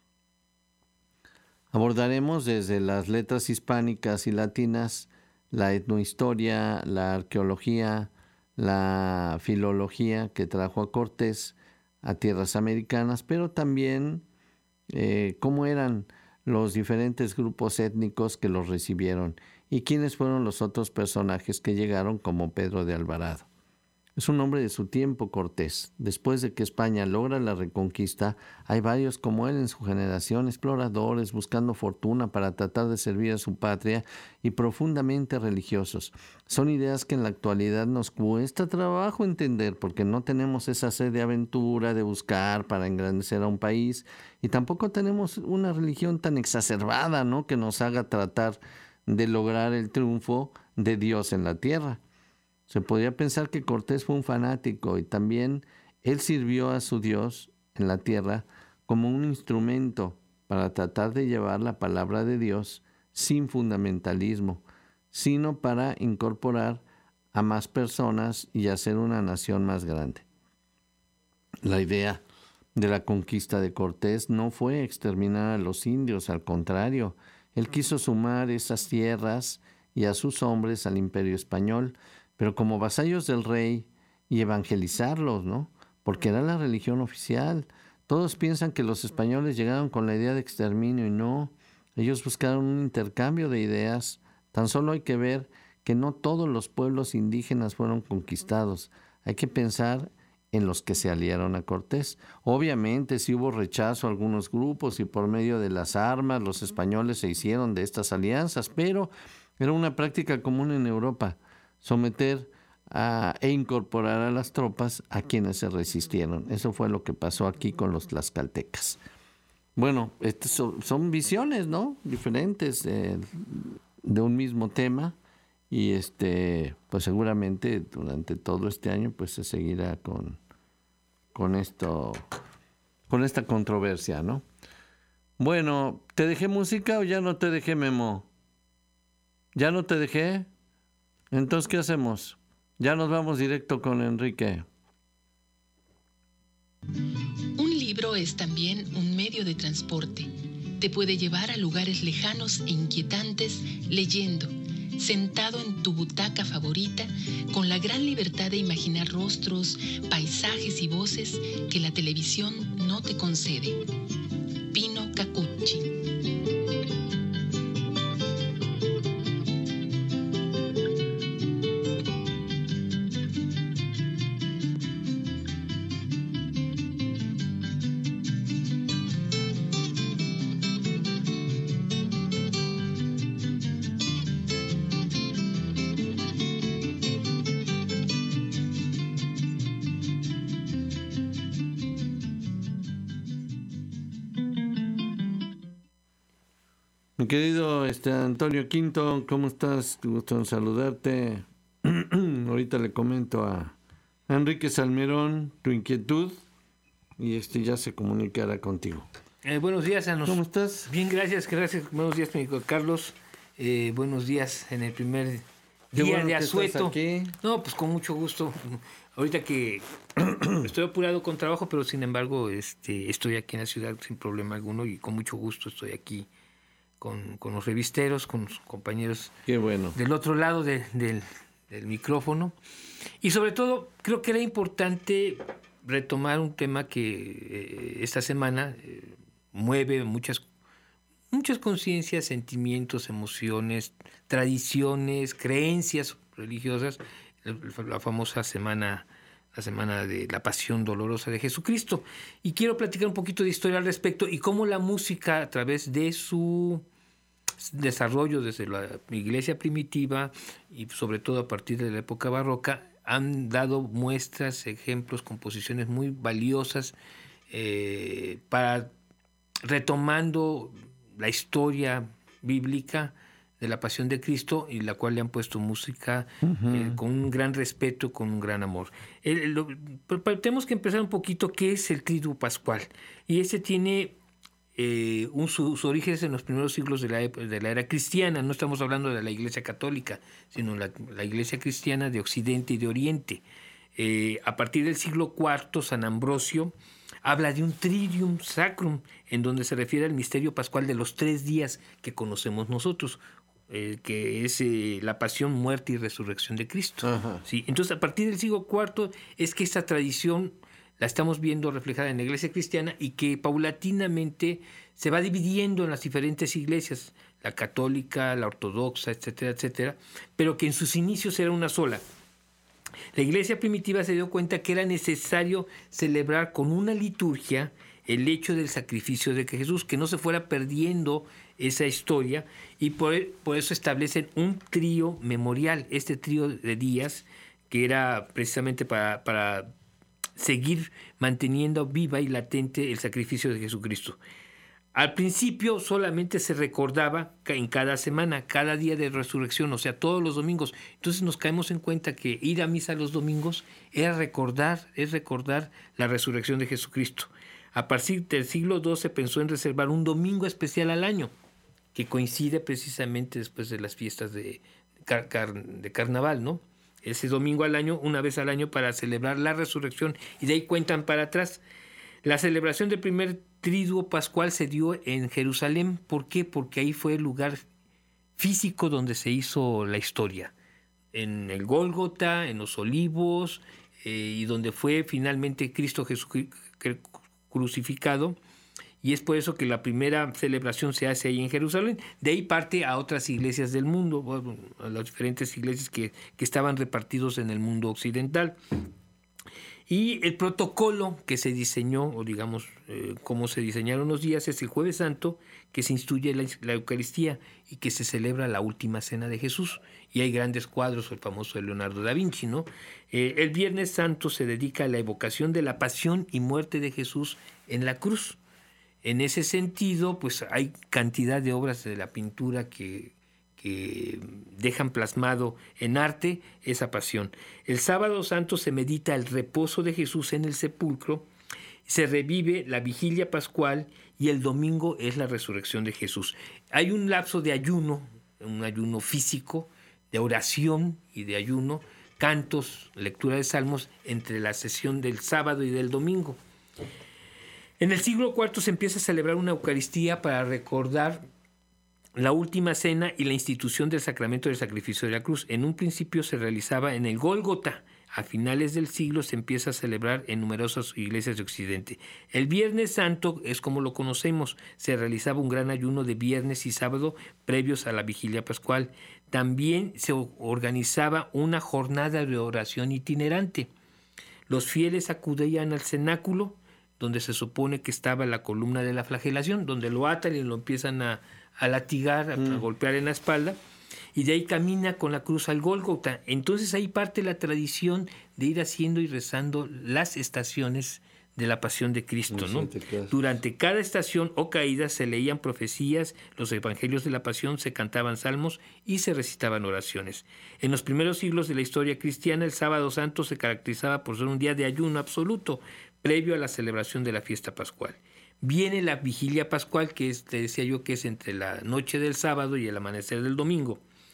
S4: Abordaremos desde las letras hispánicas y latinas, la etnohistoria, la arqueología, la filología que trajo a Cortés a tierras americanas, pero también eh, cómo eran los diferentes grupos étnicos que los recibieron y quiénes fueron los otros personajes que llegaron, como Pedro de Alvarado. Es un hombre de su tiempo, Cortés. Después de que España logra la reconquista, hay varios como él en su generación, exploradores buscando fortuna para tratar de servir a su patria y profundamente religiosos. Son ideas que en la actualidad nos cuesta trabajo entender porque no tenemos esa sed de aventura, de buscar para engrandecer a un país, y tampoco tenemos una religión tan exacerbada, ¿no?, que nos haga tratar de lograr el triunfo de Dios en la tierra. Se podría pensar que Cortés fue un fanático y también él sirvió a su Dios en la tierra como un instrumento para tratar de llevar la palabra de Dios sin fundamentalismo, sino para incorporar a más personas y hacer una nación más grande. La idea de la conquista de Cortés no fue exterminar a los indios, al contrario, él quiso sumar esas tierras y a sus hombres al imperio español, pero como vasallos del rey, y evangelizarlos, ¿no? Porque era la religión oficial. Todos piensan que los españoles llegaron con la idea de exterminio y no. Ellos buscaron un intercambio de ideas. Tan solo hay que ver que no todos los pueblos indígenas fueron conquistados. Hay que pensar en los que se aliaron a Cortés. Obviamente sí hubo rechazo a algunos grupos y por medio de las armas los españoles se hicieron de estas alianzas, pero era una práctica común en Europa, someter a, e incorporar a las tropas a quienes se resistieron. Eso fue lo que pasó aquí con los tlaxcaltecas. Bueno, estas son, son visiones, ¿no?, diferentes de, de un mismo tema, y este, pues seguramente durante todo este año pues se seguirá con, con esto, con esta controversia, ¿no? Bueno, ¿te dejé música o ya no te dejé, Memo? ¿Ya no te dejé? Entonces, ¿qué hacemos? Ya nos vamos directo con Enrique.
S6: Un libro es también un medio de transporte. Te puede llevar a lugares lejanos e inquietantes leyendo, sentado en tu butaca favorita, con la gran libertad de imaginar rostros, paisajes y voces que la televisión no te concede. Pino Cacucci.
S4: Mi querido este, Antonio Quinto, ¿cómo estás? Gusto en saludarte. Ahorita le comento a Enrique Salmerón tu inquietud y este ya se comunicará contigo.
S10: Eh, buenos días, Anos.
S4: ¿Cómo estás?
S10: Bien, gracias, gracias. Buenos días, mi amigo Carlos. Eh, buenos días en el primer
S4: Qué
S10: día
S4: bueno
S10: de
S4: que
S10: asueto.
S4: estás aquí.
S10: No, pues con mucho gusto. Ahorita que estoy apurado con trabajo, pero sin embargo este, estoy aquí en la ciudad sin problema alguno y con mucho gusto estoy aquí con, con los revisteros, con los compañeros
S4: Qué bueno.
S10: del otro lado de, del, del micrófono. Y sobre todo, creo que era importante retomar un tema que eh, esta semana eh, mueve muchas, muchas conciencias, sentimientos, emociones, tradiciones, creencias religiosas, la famosa semana, la semana de la Pasión Dolorosa de Jesucristo. Y quiero platicar un poquito de historia al respecto y cómo la música, a través de su desarrollo desde la iglesia primitiva y sobre todo a partir de la época barroca, han dado muestras, ejemplos, composiciones muy valiosas eh, para retomando la historia bíblica de la Pasión de Cristo, y la cual le han puesto música uh-huh. eh, con un gran respeto, con un gran amor. El, lo, pero, pero tenemos que empezar un poquito qué es el Triduo Pascual. Y este tiene eh, un, sus su orígenes en los primeros siglos de la, de la era cristiana. No estamos hablando de la Iglesia Católica, sino la, la Iglesia cristiana de Occidente y de Oriente. Eh, a partir del siglo cuarto, San Ambrosio habla de un Triduum Sacrum, en donde se refiere al misterio pascual de los tres días que conocemos nosotros, eh, que es eh, la pasión, muerte y resurrección de Cristo. ¿Sí? Entonces, a partir del siglo cuarto es que esta tradición la estamos viendo reflejada en la iglesia cristiana y que paulatinamente se va dividiendo en las diferentes iglesias, la católica, la ortodoxa, etcétera, etcétera, pero que en sus inicios era una sola. La iglesia primitiva se dio cuenta que era necesario celebrar con una liturgia el hecho del sacrificio de Jesús, que no se fuera perdiendo esa historia, y por, por eso establecen un trío memorial, este trío de días, que era precisamente para, para seguir manteniendo viva y latente el sacrificio de Jesucristo. Al principio solamente se recordaba en cada semana, cada día de resurrección, o sea, todos los domingos. Entonces nos caemos en cuenta que ir a misa los domingos era recordar, es recordar la resurrección de Jesucristo. A partir del siglo segundo se pensó en reservar un domingo especial al año, que coincide precisamente después de las fiestas de, car- car- de carnaval, ¿no? Ese domingo al año, una vez al año, para celebrar la resurrección, y de ahí cuentan para atrás. La celebración del primer Triduo Pascual se dio en Jerusalén. ¿Por qué? Porque ahí fue el lugar físico donde se hizo la historia. En el Gólgota, en los Olivos, eh, y donde fue finalmente Cristo Jesús crucificado. Y es por eso que la primera celebración se hace ahí en Jerusalén. De ahí parte a otras iglesias del mundo, bueno, a las diferentes iglesias que, que estaban repartidos en el mundo occidental. Y el protocolo que se diseñó, o digamos, eh, cómo se diseñaron los días, es el Jueves Santo, que se instituye la, la Eucaristía y que se celebra la Última Cena de Jesús. Y hay grandes cuadros, el famoso de Leonardo da Vinci, ¿no? Eh, el Viernes Santo se dedica a la evocación de la pasión y muerte de Jesús en la cruz. En ese sentido, pues hay cantidad de obras de la pintura que, que dejan plasmado en arte esa pasión. El Sábado Santo se medita el reposo de Jesús en el sepulcro, se revive la vigilia pascual, y el domingo es la resurrección de Jesús. Hay un lapso de ayuno, un ayuno físico, de oración y de ayuno, cantos, lectura de salmos entre la sesión del sábado y del domingo. En el siglo cuarto se empieza a celebrar una Eucaristía para recordar la Última Cena y la institución del sacramento del sacrificio de la cruz. En un principio se realizaba en el Gólgota. A finales del siglo se empieza a celebrar en numerosas iglesias de Occidente. El Viernes Santo es como lo conocemos. Se realizaba un gran ayuno de viernes y sábado previos a la vigilia pascual. También se organizaba una jornada de oración itinerante. Los fieles acudían al cenáculo, donde se supone que estaba la columna de la flagelación, donde lo atan y lo empiezan a, a latigar, a, mm. a golpear en la espalda, y de ahí camina con la cruz al Gólgota. Entonces ahí parte la tradición de ir haciendo y rezando las estaciones de la pasión de Cristo, ¿no? Durante cada estación o caída se leían profecías, los evangelios de la pasión, se cantaban salmos y se recitaban oraciones. En los primeros siglos de la historia cristiana, el Sábado Santo se caracterizaba por ser un día de ayuno absoluto, previo a la celebración de la fiesta pascual. Viene la vigilia pascual, que es, te decía yo, que es entre la noche del sábado y el amanecer del domingo.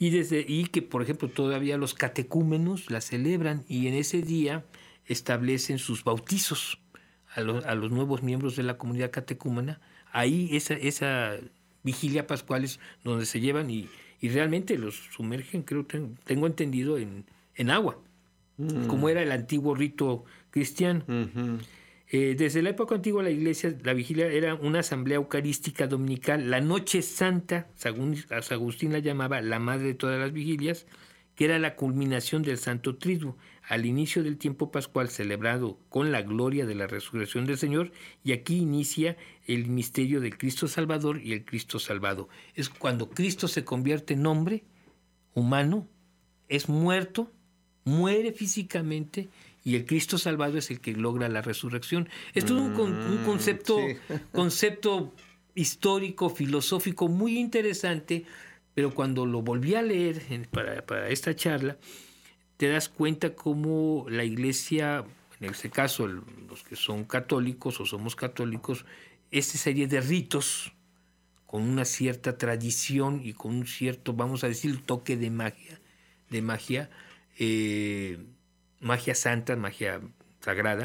S10: Y, desde, y que, por ejemplo, todavía los catecúmenos la celebran y en ese día establecen sus bautizos a, lo, a los nuevos miembros de la comunidad catecúmena. Ahí esa, esa vigilia pascual es donde se llevan y, y realmente los sumergen, creo, tengo, tengo entendido, en, en agua, mm. como era el antiguo rito cristiano. Uh-huh. Eh, desde la época antigua la iglesia, la vigilia era una asamblea eucarística dominical. La noche santa, según San Agustín la llamaba la madre de todas las vigilias, que era la culminación del Santo Triduo, al inicio del tiempo pascual celebrado con la gloria de la resurrección del Señor, y aquí inicia el misterio del Cristo Salvador y el Cristo Salvado. Es cuando Cristo se convierte en hombre humano, es muerto, muere físicamente, y el Cristo salvado es el que logra la resurrección. Esto es un, con, un concepto, sí. concepto histórico, filosófico muy interesante, pero cuando lo volví a leer en, para, para esta charla, te das cuenta cómo la Iglesia, en este caso los que son católicos o somos católicos, esta serie de ritos con una cierta tradición y con un cierto, vamos a decir, toque de magia, de magia, eh, magia santa, magia sagrada,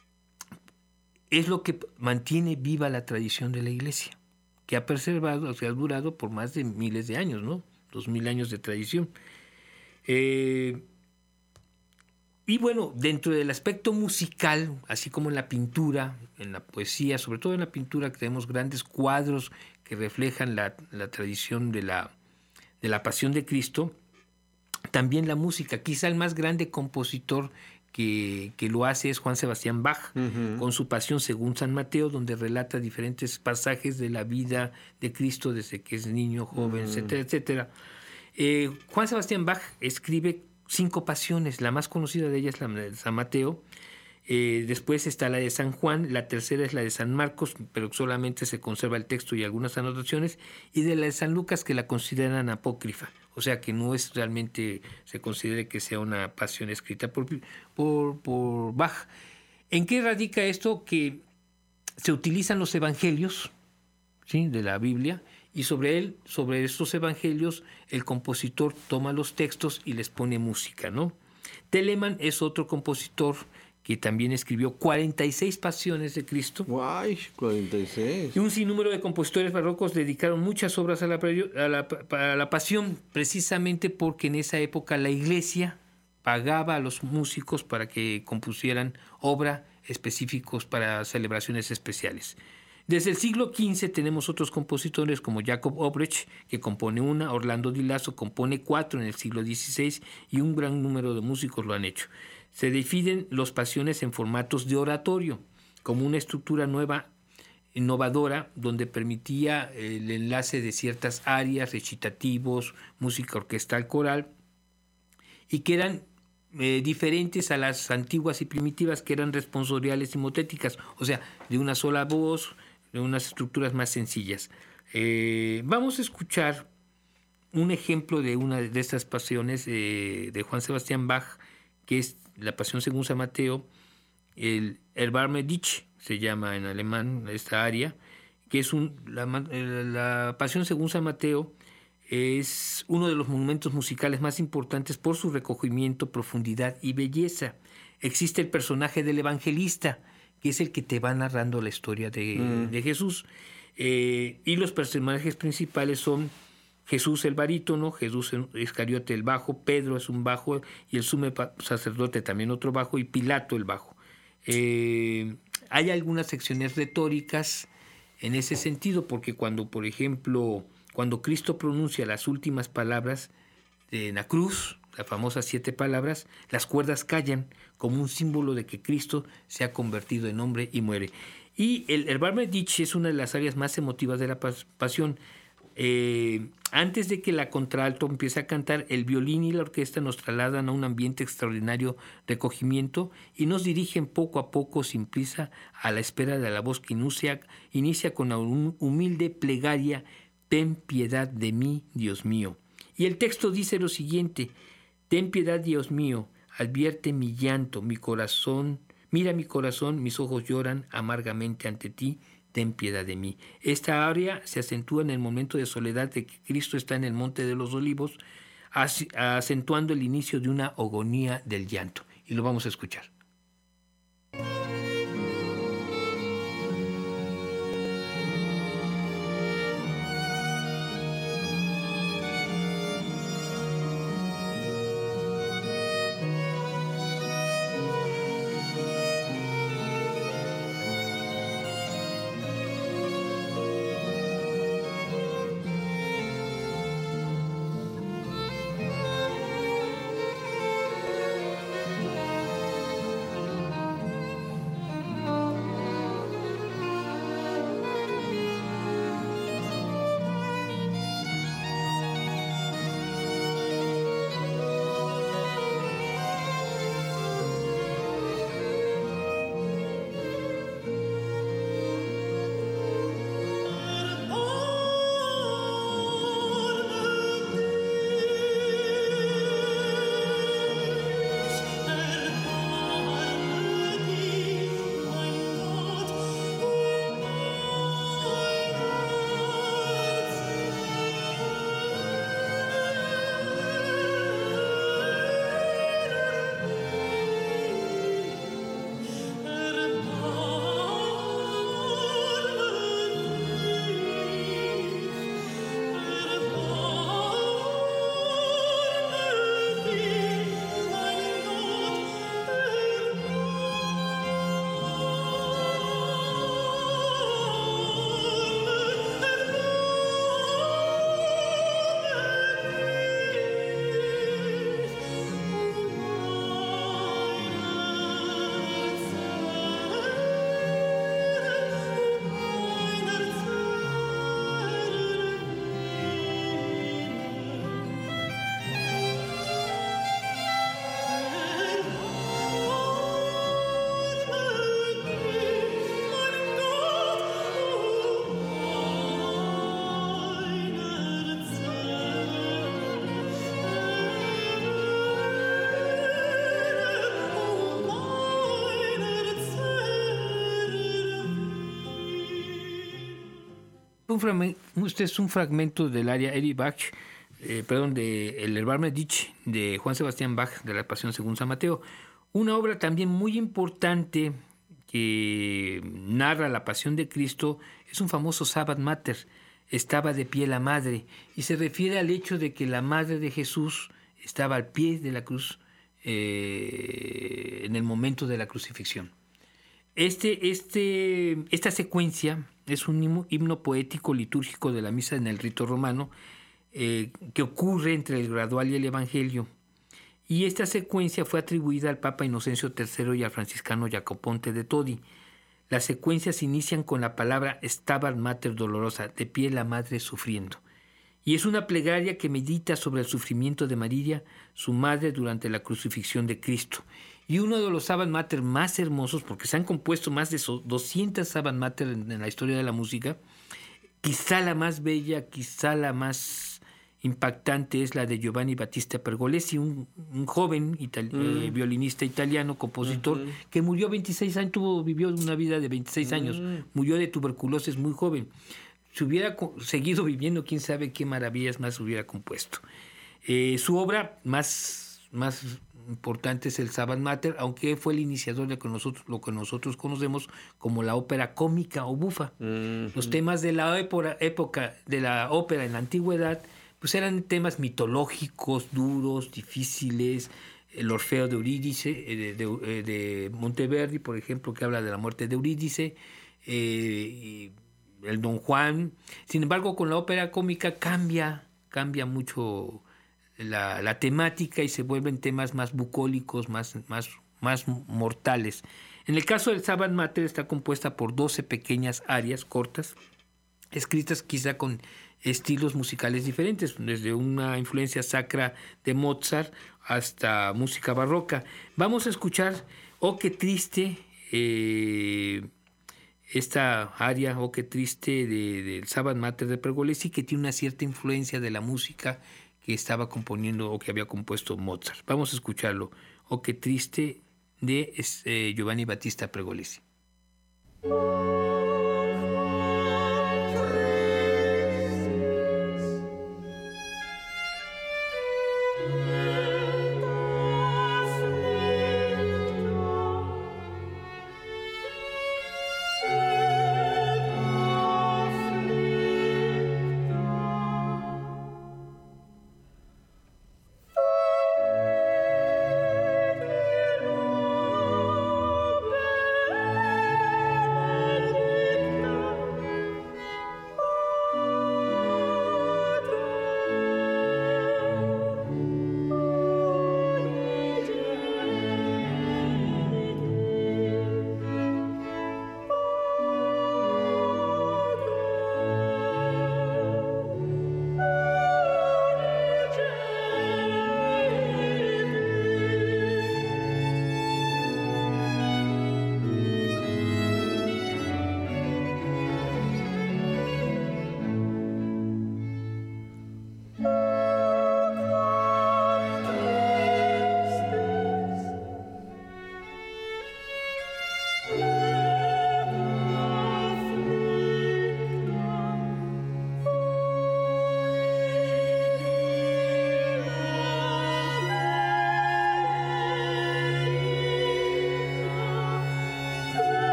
S10: es lo que mantiene viva la tradición de la Iglesia, que ha preservado, o sea, ha durado por más de miles de años, ¿no? Dos mil años de tradición. Eh, y bueno, dentro del aspecto musical, así como en la pintura, en la poesía, sobre todo en la pintura, que tenemos grandes cuadros que reflejan la, la tradición de la, de la Pasión de Cristo. También la música, quizá el más grande compositor que, que lo hace es Juan Sebastián Bach, uh-huh. con su Pasión según San Mateo, donde relata diferentes pasajes de la vida de Cristo desde que es niño, joven, uh-huh. etcétera, etcétera. Eh, Juan Sebastián Bach escribe cinco pasiones, la más conocida de ellas es la de San Mateo, eh, después está la de San Juan, la tercera es la de San Marcos, pero solamente se conserva el texto y algunas anotaciones, y de la de San Lucas, que la consideran apócrifa. O sea, que no es realmente, se considere que sea una pasión escrita por, por, por Bach. ¿En qué radica esto? Que se utilizan los evangelios, ¿sí?, de la Biblia, y sobre él, sobre estos evangelios, el compositor toma los textos y les pone música, ¿no? Telemann es otro compositor que también escribió cuarenta y seis pasiones de Cristo.
S4: ¡Guay! cuarenta y seis.
S10: Y un sinnúmero de compositores barrocos dedicaron muchas obras a la, a la, a la pasión, precisamente porque en esa época la Iglesia pagaba a los músicos para que compusieran obra específicos para celebraciones especiales. Desde el siglo quince tenemos otros compositores como Jacob Obrecht, que compone una, Orlando Di Lasso compone cuatro en el siglo dieciséis, y un gran número de músicos lo han hecho. Se definen los pasiones en formatos de oratorio, como una estructura nueva, innovadora, donde permitía el enlace de ciertas áreas, recitativos, música orquestal, coral, y que eran eh, diferentes a las antiguas y primitivas, que eran responsoriales y motéticas, o sea, de una sola voz, de unas estructuras más sencillas. Eh, vamos a escuchar un ejemplo de una de estas pasiones eh, de Juan Sebastián Bach, que es la Pasión según San Mateo, el Erbarme dich, se llama en alemán esta aria, que es un, la, la Pasión según San Mateo es uno de los monumentos musicales más importantes por su recogimiento, profundidad y belleza. Existe el personaje del evangelista, que es el que te va narrando la historia de, mm. de Jesús. Eh, y los personajes principales son Jesús el barítono, Jesús Iscariote el bajo, Pedro es un bajo y el sumo sacerdote también otro bajo, y Pilato el bajo. Eh, hay algunas secciones retóricas en ese sentido, porque cuando, por ejemplo, cuando Cristo pronuncia las últimas palabras de la cruz, las famosas siete palabras, las cuerdas callan como un símbolo de que Cristo se ha convertido en hombre y muere. Y el Erbarme dich es una de las áreas más emotivas de la pasión. Eh, antes de que la contralto empiece a cantar, el violín y la orquesta nos trasladan a un ambiente extraordinario de recogimiento y nos dirigen poco a poco, sin prisa, a la espera de la voz que inicia, inicia con una humilde plegaria: ten piedad de mí, Dios mío. Y el texto dice lo siguiente: ten piedad, Dios mío, advierte mi llanto, mi corazón, mira mi corazón, mis ojos lloran amargamente ante ti, ten piedad de mí. Esta área se acentúa en el momento de soledad de que Cristo está en el Monte de los Olivos, acentuando el inicio de una agonía del llanto. Y lo vamos a escuchar. Un fragmento, este es un fragmento del aria Erich Bach, eh, perdón, de El Erbarme Dich de Juan Sebastián Bach, de la Pasión según San Mateo. Una obra también muy importante que narra la Pasión de Cristo es un famoso Stabat Mater, estaba de pie la madre, y se refiere al hecho de que la madre de Jesús estaba al pie de la cruz eh, en el momento de la crucifixión. Este, este, esta secuencia es un himno, himno poético litúrgico de la misa en el rito romano eh, que ocurre entre el gradual y el evangelio. Y esta secuencia fue atribuida al Papa Inocencio tercero y al franciscano Jacoponte de Todi. Las secuencias inician con la palabra Stabat Mater Dolorosa, de pie la madre sufriendo. Y es una plegaria que medita sobre el sufrimiento de María, su madre, durante la crucifixión de Cristo. Y uno de los Stabat Mater más hermosos, porque se han compuesto más de doscientas Stabat Mater en, en la historia de la música, quizá la más bella, quizá la más impactante es la de Giovanni Battista Pergolesi, un, un joven itali- mm. eh, violinista italiano, compositor, uh-huh. que murió a veintiséis años, tuvo, vivió una vida de veintiséis uh-huh. años, murió de tuberculosis muy joven. Si hubiera co- seguido viviendo, quién sabe qué maravillas más hubiera compuesto. Eh, su obra más, más importante es el Stabat Mater, aunque fue el iniciador de que nosotros, lo que nosotros conocemos como la ópera cómica o bufa. Uh-huh. Los temas de la época, época de la ópera en la antigüedad pues eran temas mitológicos, duros, difíciles. El Orfeo de Eurídice, de, de, de Monteverdi, por ejemplo, que habla de la muerte de Eurídice, eh, y el Don Juan. Sin embargo, con la ópera cómica cambia, cambia mucho la, la temática y se vuelven temas más bucólicos, más, más, más mortales. En el caso del Stabat Mater está compuesta por doce pequeñas arias cortas, escritas quizá con estilos musicales diferentes, desde una influencia sacra de Mozart hasta música barroca. Vamos a escuchar Oh, qué triste, eh, esta aria, Oh, qué triste, del de, de Stabat Mater de Pergolesi, que tiene una cierta influencia de la música que estaba componiendo o que había compuesto Mozart. Vamos a escucharlo. Oh, qué triste, de eh, Giovanni Battista Pergolesi.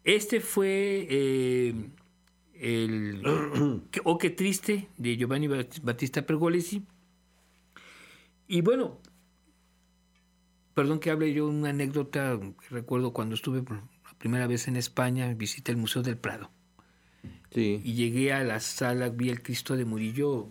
S10: Este fue eh, el O qué triste de Giovanni Battista Pergolesi. Y bueno, perdón que hable yo una anécdota que recuerdo cuando estuve por la primera vez en España, visité el Museo del Prado.
S4: Sí.
S10: Y llegué a la sala, vi el Cristo de Murillo,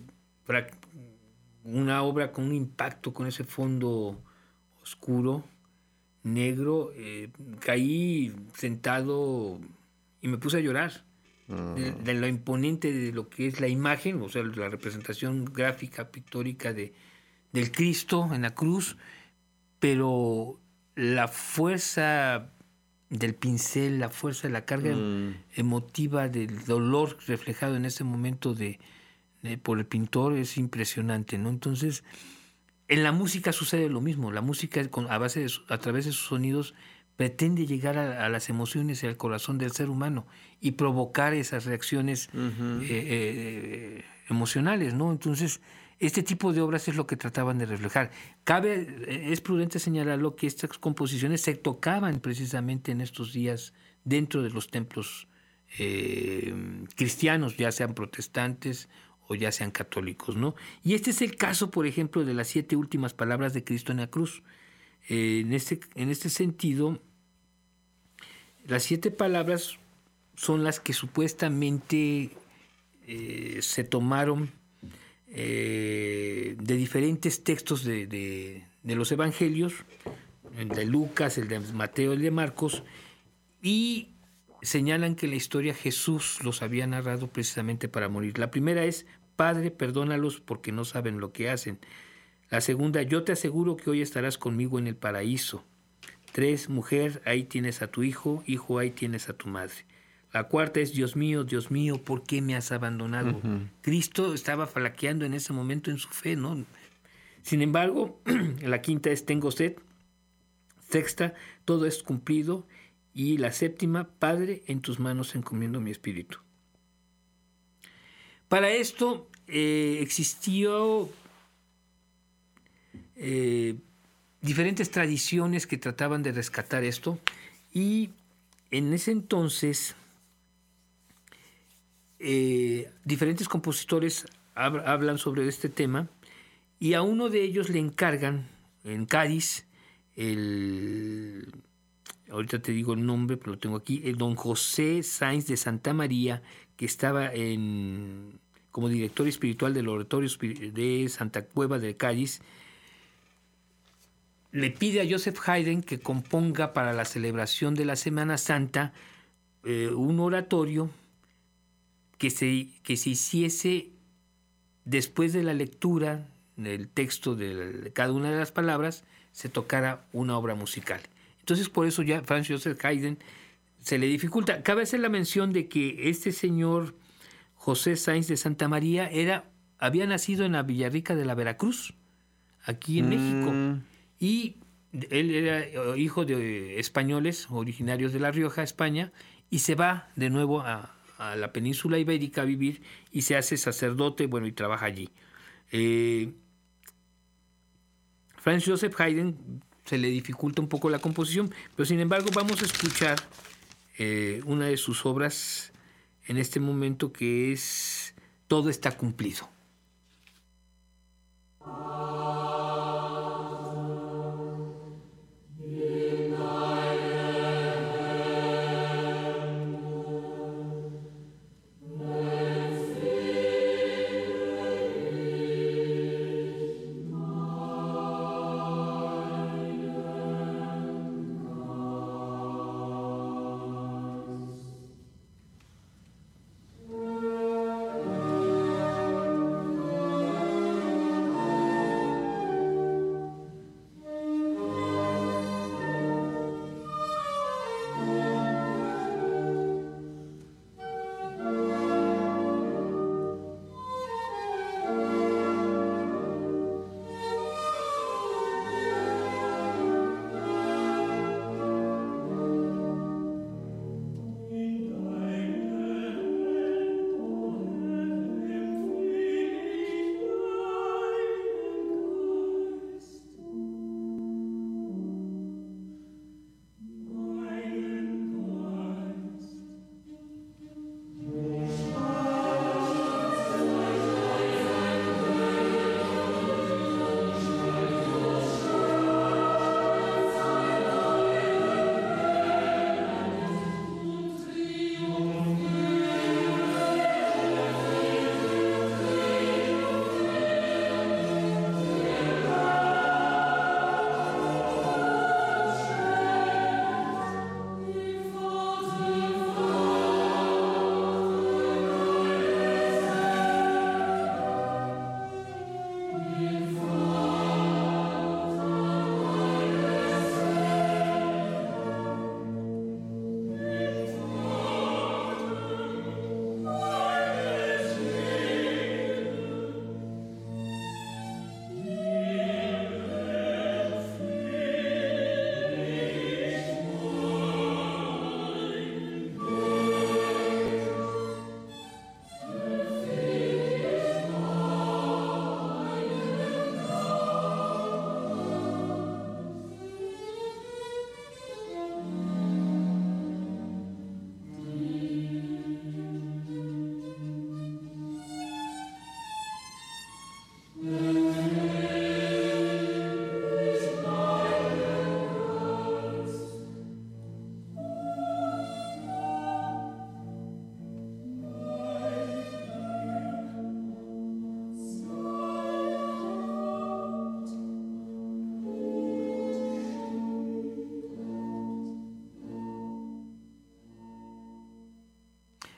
S10: una obra con un impacto, con ese fondo oscuro, negro. Eh, caí sentado y me puse a llorar uh-huh. de, de lo imponente de lo que es la imagen, o sea, la representación gráfica, pictórica de, del Cristo en la cruz, pero la fuerza del pincel, la fuerza de la carga mm. emotiva del dolor reflejado en ese momento de, de por el pintor es impresionante, ¿no? Entonces, en la música sucede lo mismo. La música con, a base de, a través de sus sonidos pretende llegar a, a las emociones y al corazón del ser humano y provocar esas reacciones uh-huh. eh, eh, emocionales, ¿no? Entonces, este tipo de obras es lo que trataban de reflejar. Cabe, es prudente señalarlo que estas composiciones se tocaban precisamente en estos días dentro de los templos eh, cristianos, ya sean protestantes o ya sean católicos, ¿no? Y este es el caso, por ejemplo, de las siete últimas palabras de Cristo en la cruz. Eh, en, este, en este sentido, las siete palabras son las que supuestamente eh, se tomaron Eh, de diferentes textos de, de, de los evangelios, el de Lucas, el de Mateo, el de Marcos, y señalan que en la historia Jesús los había narrado precisamente para morir. La primera es: Padre, perdónalos porque no saben lo que hacen. La segunda: yo te aseguro que hoy estarás conmigo en el paraíso. Tres: mujer, ahí tienes a tu hijo, hijo, ahí tienes a tu madre. La cuarta es: Dios mío, Dios mío, ¿por qué me has abandonado? Uh-huh. Cristo estaba flaqueando en ese momento en su fe, ¿no? Sin embargo, la quinta es: tengo sed. Sexta: todo es cumplido. Y la séptima: Padre, en tus manos encomiendo mi espíritu. Para esto eh, existió eh, diferentes tradiciones que trataban de rescatar esto, y en ese entonces Eh, diferentes compositores hab- hablan sobre este tema, y a uno de ellos le encargan en Cádiz, el, ahorita te digo el nombre, pero lo tengo aquí, el don José Sáenz de Santa María, que estaba en, como director espiritual del oratorio de Santa Cueva de Cádiz. Le pide a Joseph Haydn que componga para la celebración de la Semana Santa eh, un oratorio que se, que se hiciese después de la lectura del texto de cada una de las palabras, se tocara una obra musical. Entonces, por eso ya Franz Joseph Haydn se le dificulta. Cabe hacer la mención de que este señor José Sáenz de Santa María era, había nacido en la Villarrica de la Veracruz, aquí en mm. México, y él era hijo de españoles originarios de La Rioja, España, y se va de nuevo a a la península ibérica a vivir y se hace sacerdote, bueno, y trabaja allí. Eh, Franz Joseph Haydn se le dificulta un poco la composición, pero sin embargo vamos a escuchar eh, una de sus obras en este momento, que es Todo está cumplido.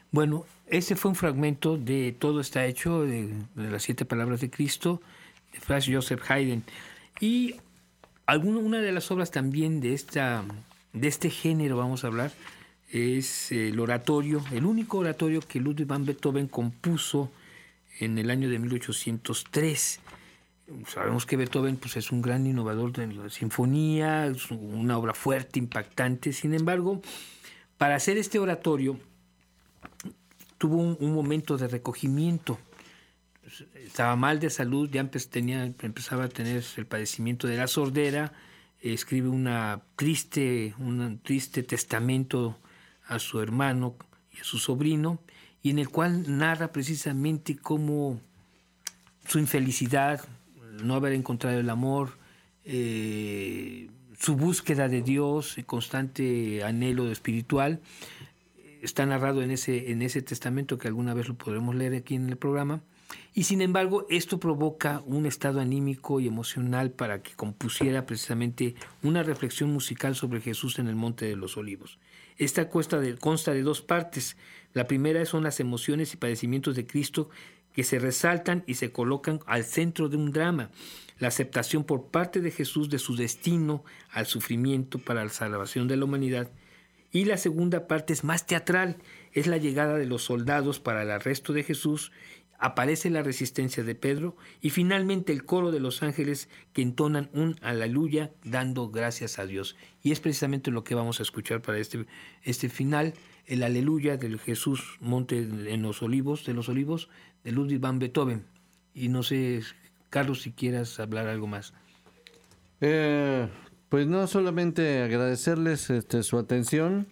S10: Bueno, ese fue un fragmento de Todo está hecho, de, de las siete palabras de Cristo, de Franz Joseph Haydn. Y alguna, una de las obras también de, esta, de este género, vamos a hablar, es el oratorio, el único oratorio que Ludwig van Beethoven compuso en el año de mil ochocientos tres. Sabemos que Beethoven pues, es un gran innovador de la sinfonía, es una obra fuerte, impactante. Sin embargo, para hacer este oratorio tuvo un, un momento de recogimiento. Estaba mal de salud, ya empe- tenía, empezaba a tener el padecimiento de la sordera. Escribe una triste, un triste testamento a su hermano y a su sobrino, y en el cual narra precisamente cómo su infelicidad, no haber encontrado el amor, eh, su búsqueda de Dios, el constante anhelo espiritual, está narrado en ese, en ese testamento que alguna vez lo podremos leer aquí en el programa. Y sin embargo, esto provoca un estado anímico y emocional para que compusiera precisamente una reflexión musical sobre Jesús en el Monte de los Olivos. Esta consta de, consta de dos partes. La primera son las emociones y padecimientos de Cristo que se resaltan y se colocan al centro de un drama. La aceptación por parte de Jesús de su destino al sufrimiento para la salvación de la humanidad. Y la segunda parte es más teatral. Es la llegada de los soldados para el arresto de Jesús. Aparece la resistencia de Pedro y finalmente el coro de los ángeles que entonan un aleluya dando gracias a Dios. Y es precisamente lo que vamos a escuchar para este, este final, el aleluya del Jesús Monte en los Olivos, de los Olivos, de Ludwig van Beethoven. Y no sé, Carlos, si quieras hablar algo más.
S4: Eh, pues no, solamente agradecerles este, su atención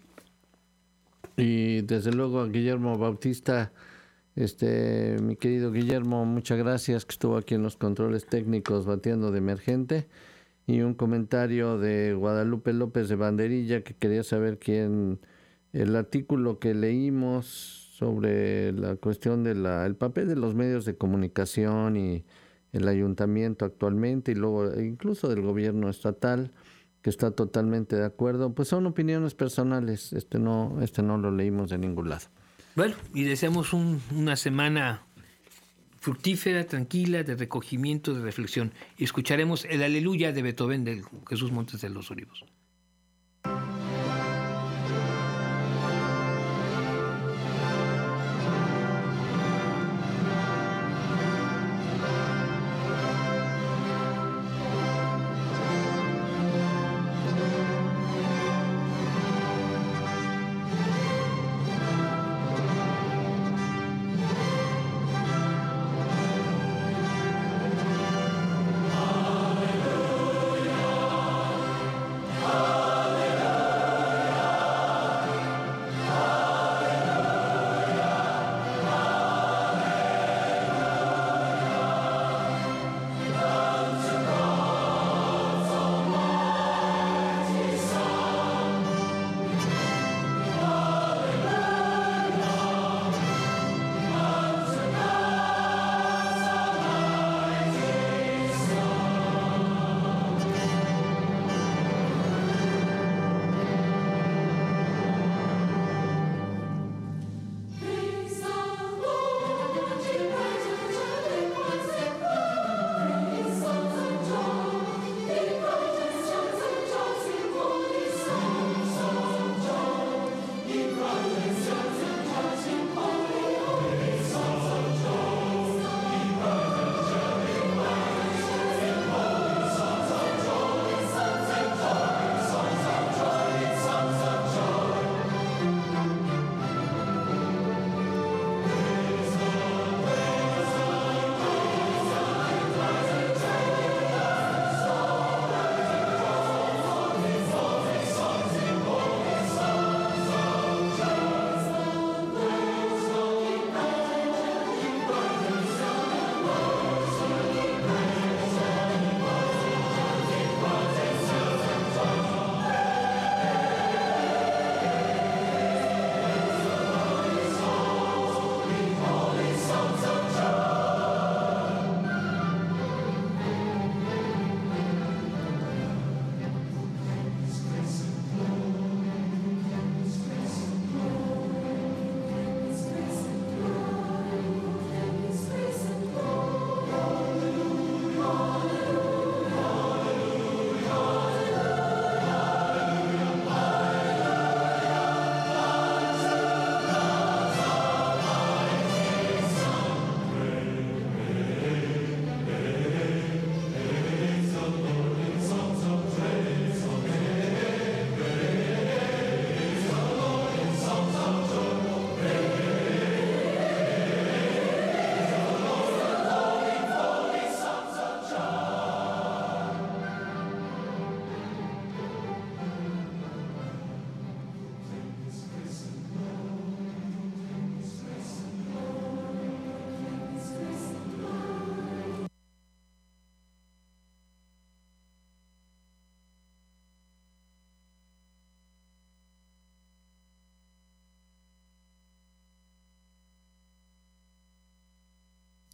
S4: y desde luego a Guillermo Bautista. Este, mi querido Guillermo, muchas gracias, que estuvo aquí en los controles técnicos batiendo de emergente. Y un comentario de Guadalupe López de Banderilla, que quería saber quién, el artículo que leímos sobre la cuestión del el papel de los medios de comunicación y el ayuntamiento actualmente, y luego incluso del gobierno estatal, que está totalmente de acuerdo, pues son opiniones personales, este no, este no lo leímos de ningún lado.
S10: Bueno, y deseamos un, una semana fructífera, tranquila, de recogimiento, de reflexión. Y escucharemos el Aleluya de Beethoven de Jesús Montes de los Olivos.
S3: Aleluya.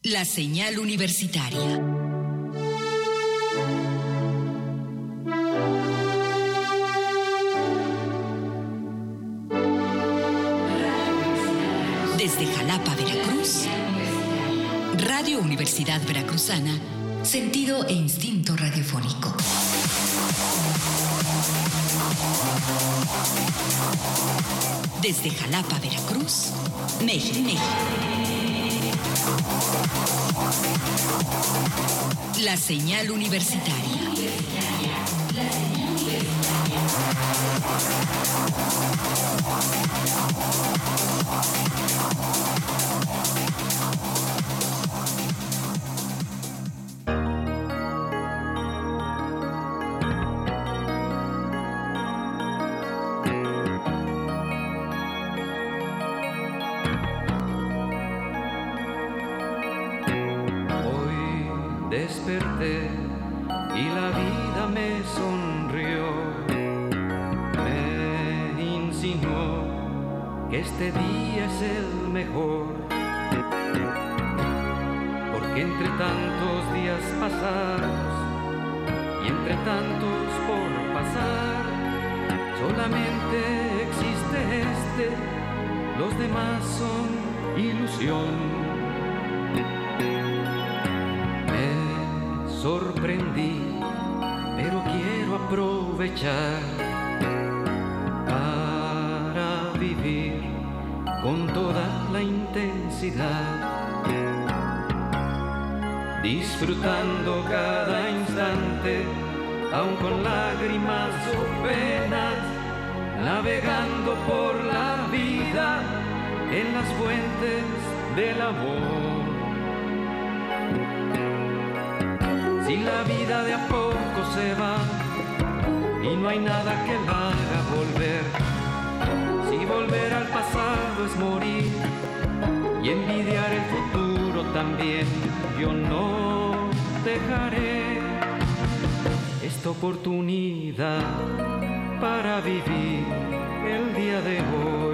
S11: La señal universitaria. Desde Jalapa, Veracruz, Radio Universidad Veracruzana, sentido e instinto radiofónico. Desde Jalapa, Veracruz, México. La señal universitaria.
S2: Desperté y la vida me sonrió, me insinuó que este día es el mejor, porque entre tantos días pasados y entre tantos por pasar, solamente existe este, los demás son ilusión. Sorprendí, pero quiero aprovechar para vivir con toda la intensidad, disfrutando cada instante, aun con lágrimas o penas, navegando por la vida en las fuentes del amor. Si la vida de a poco se va y no hay nada que la haga volver, si volver al pasado es morir y envidiar el futuro también, yo no dejaré esta oportunidad para vivir el día de hoy.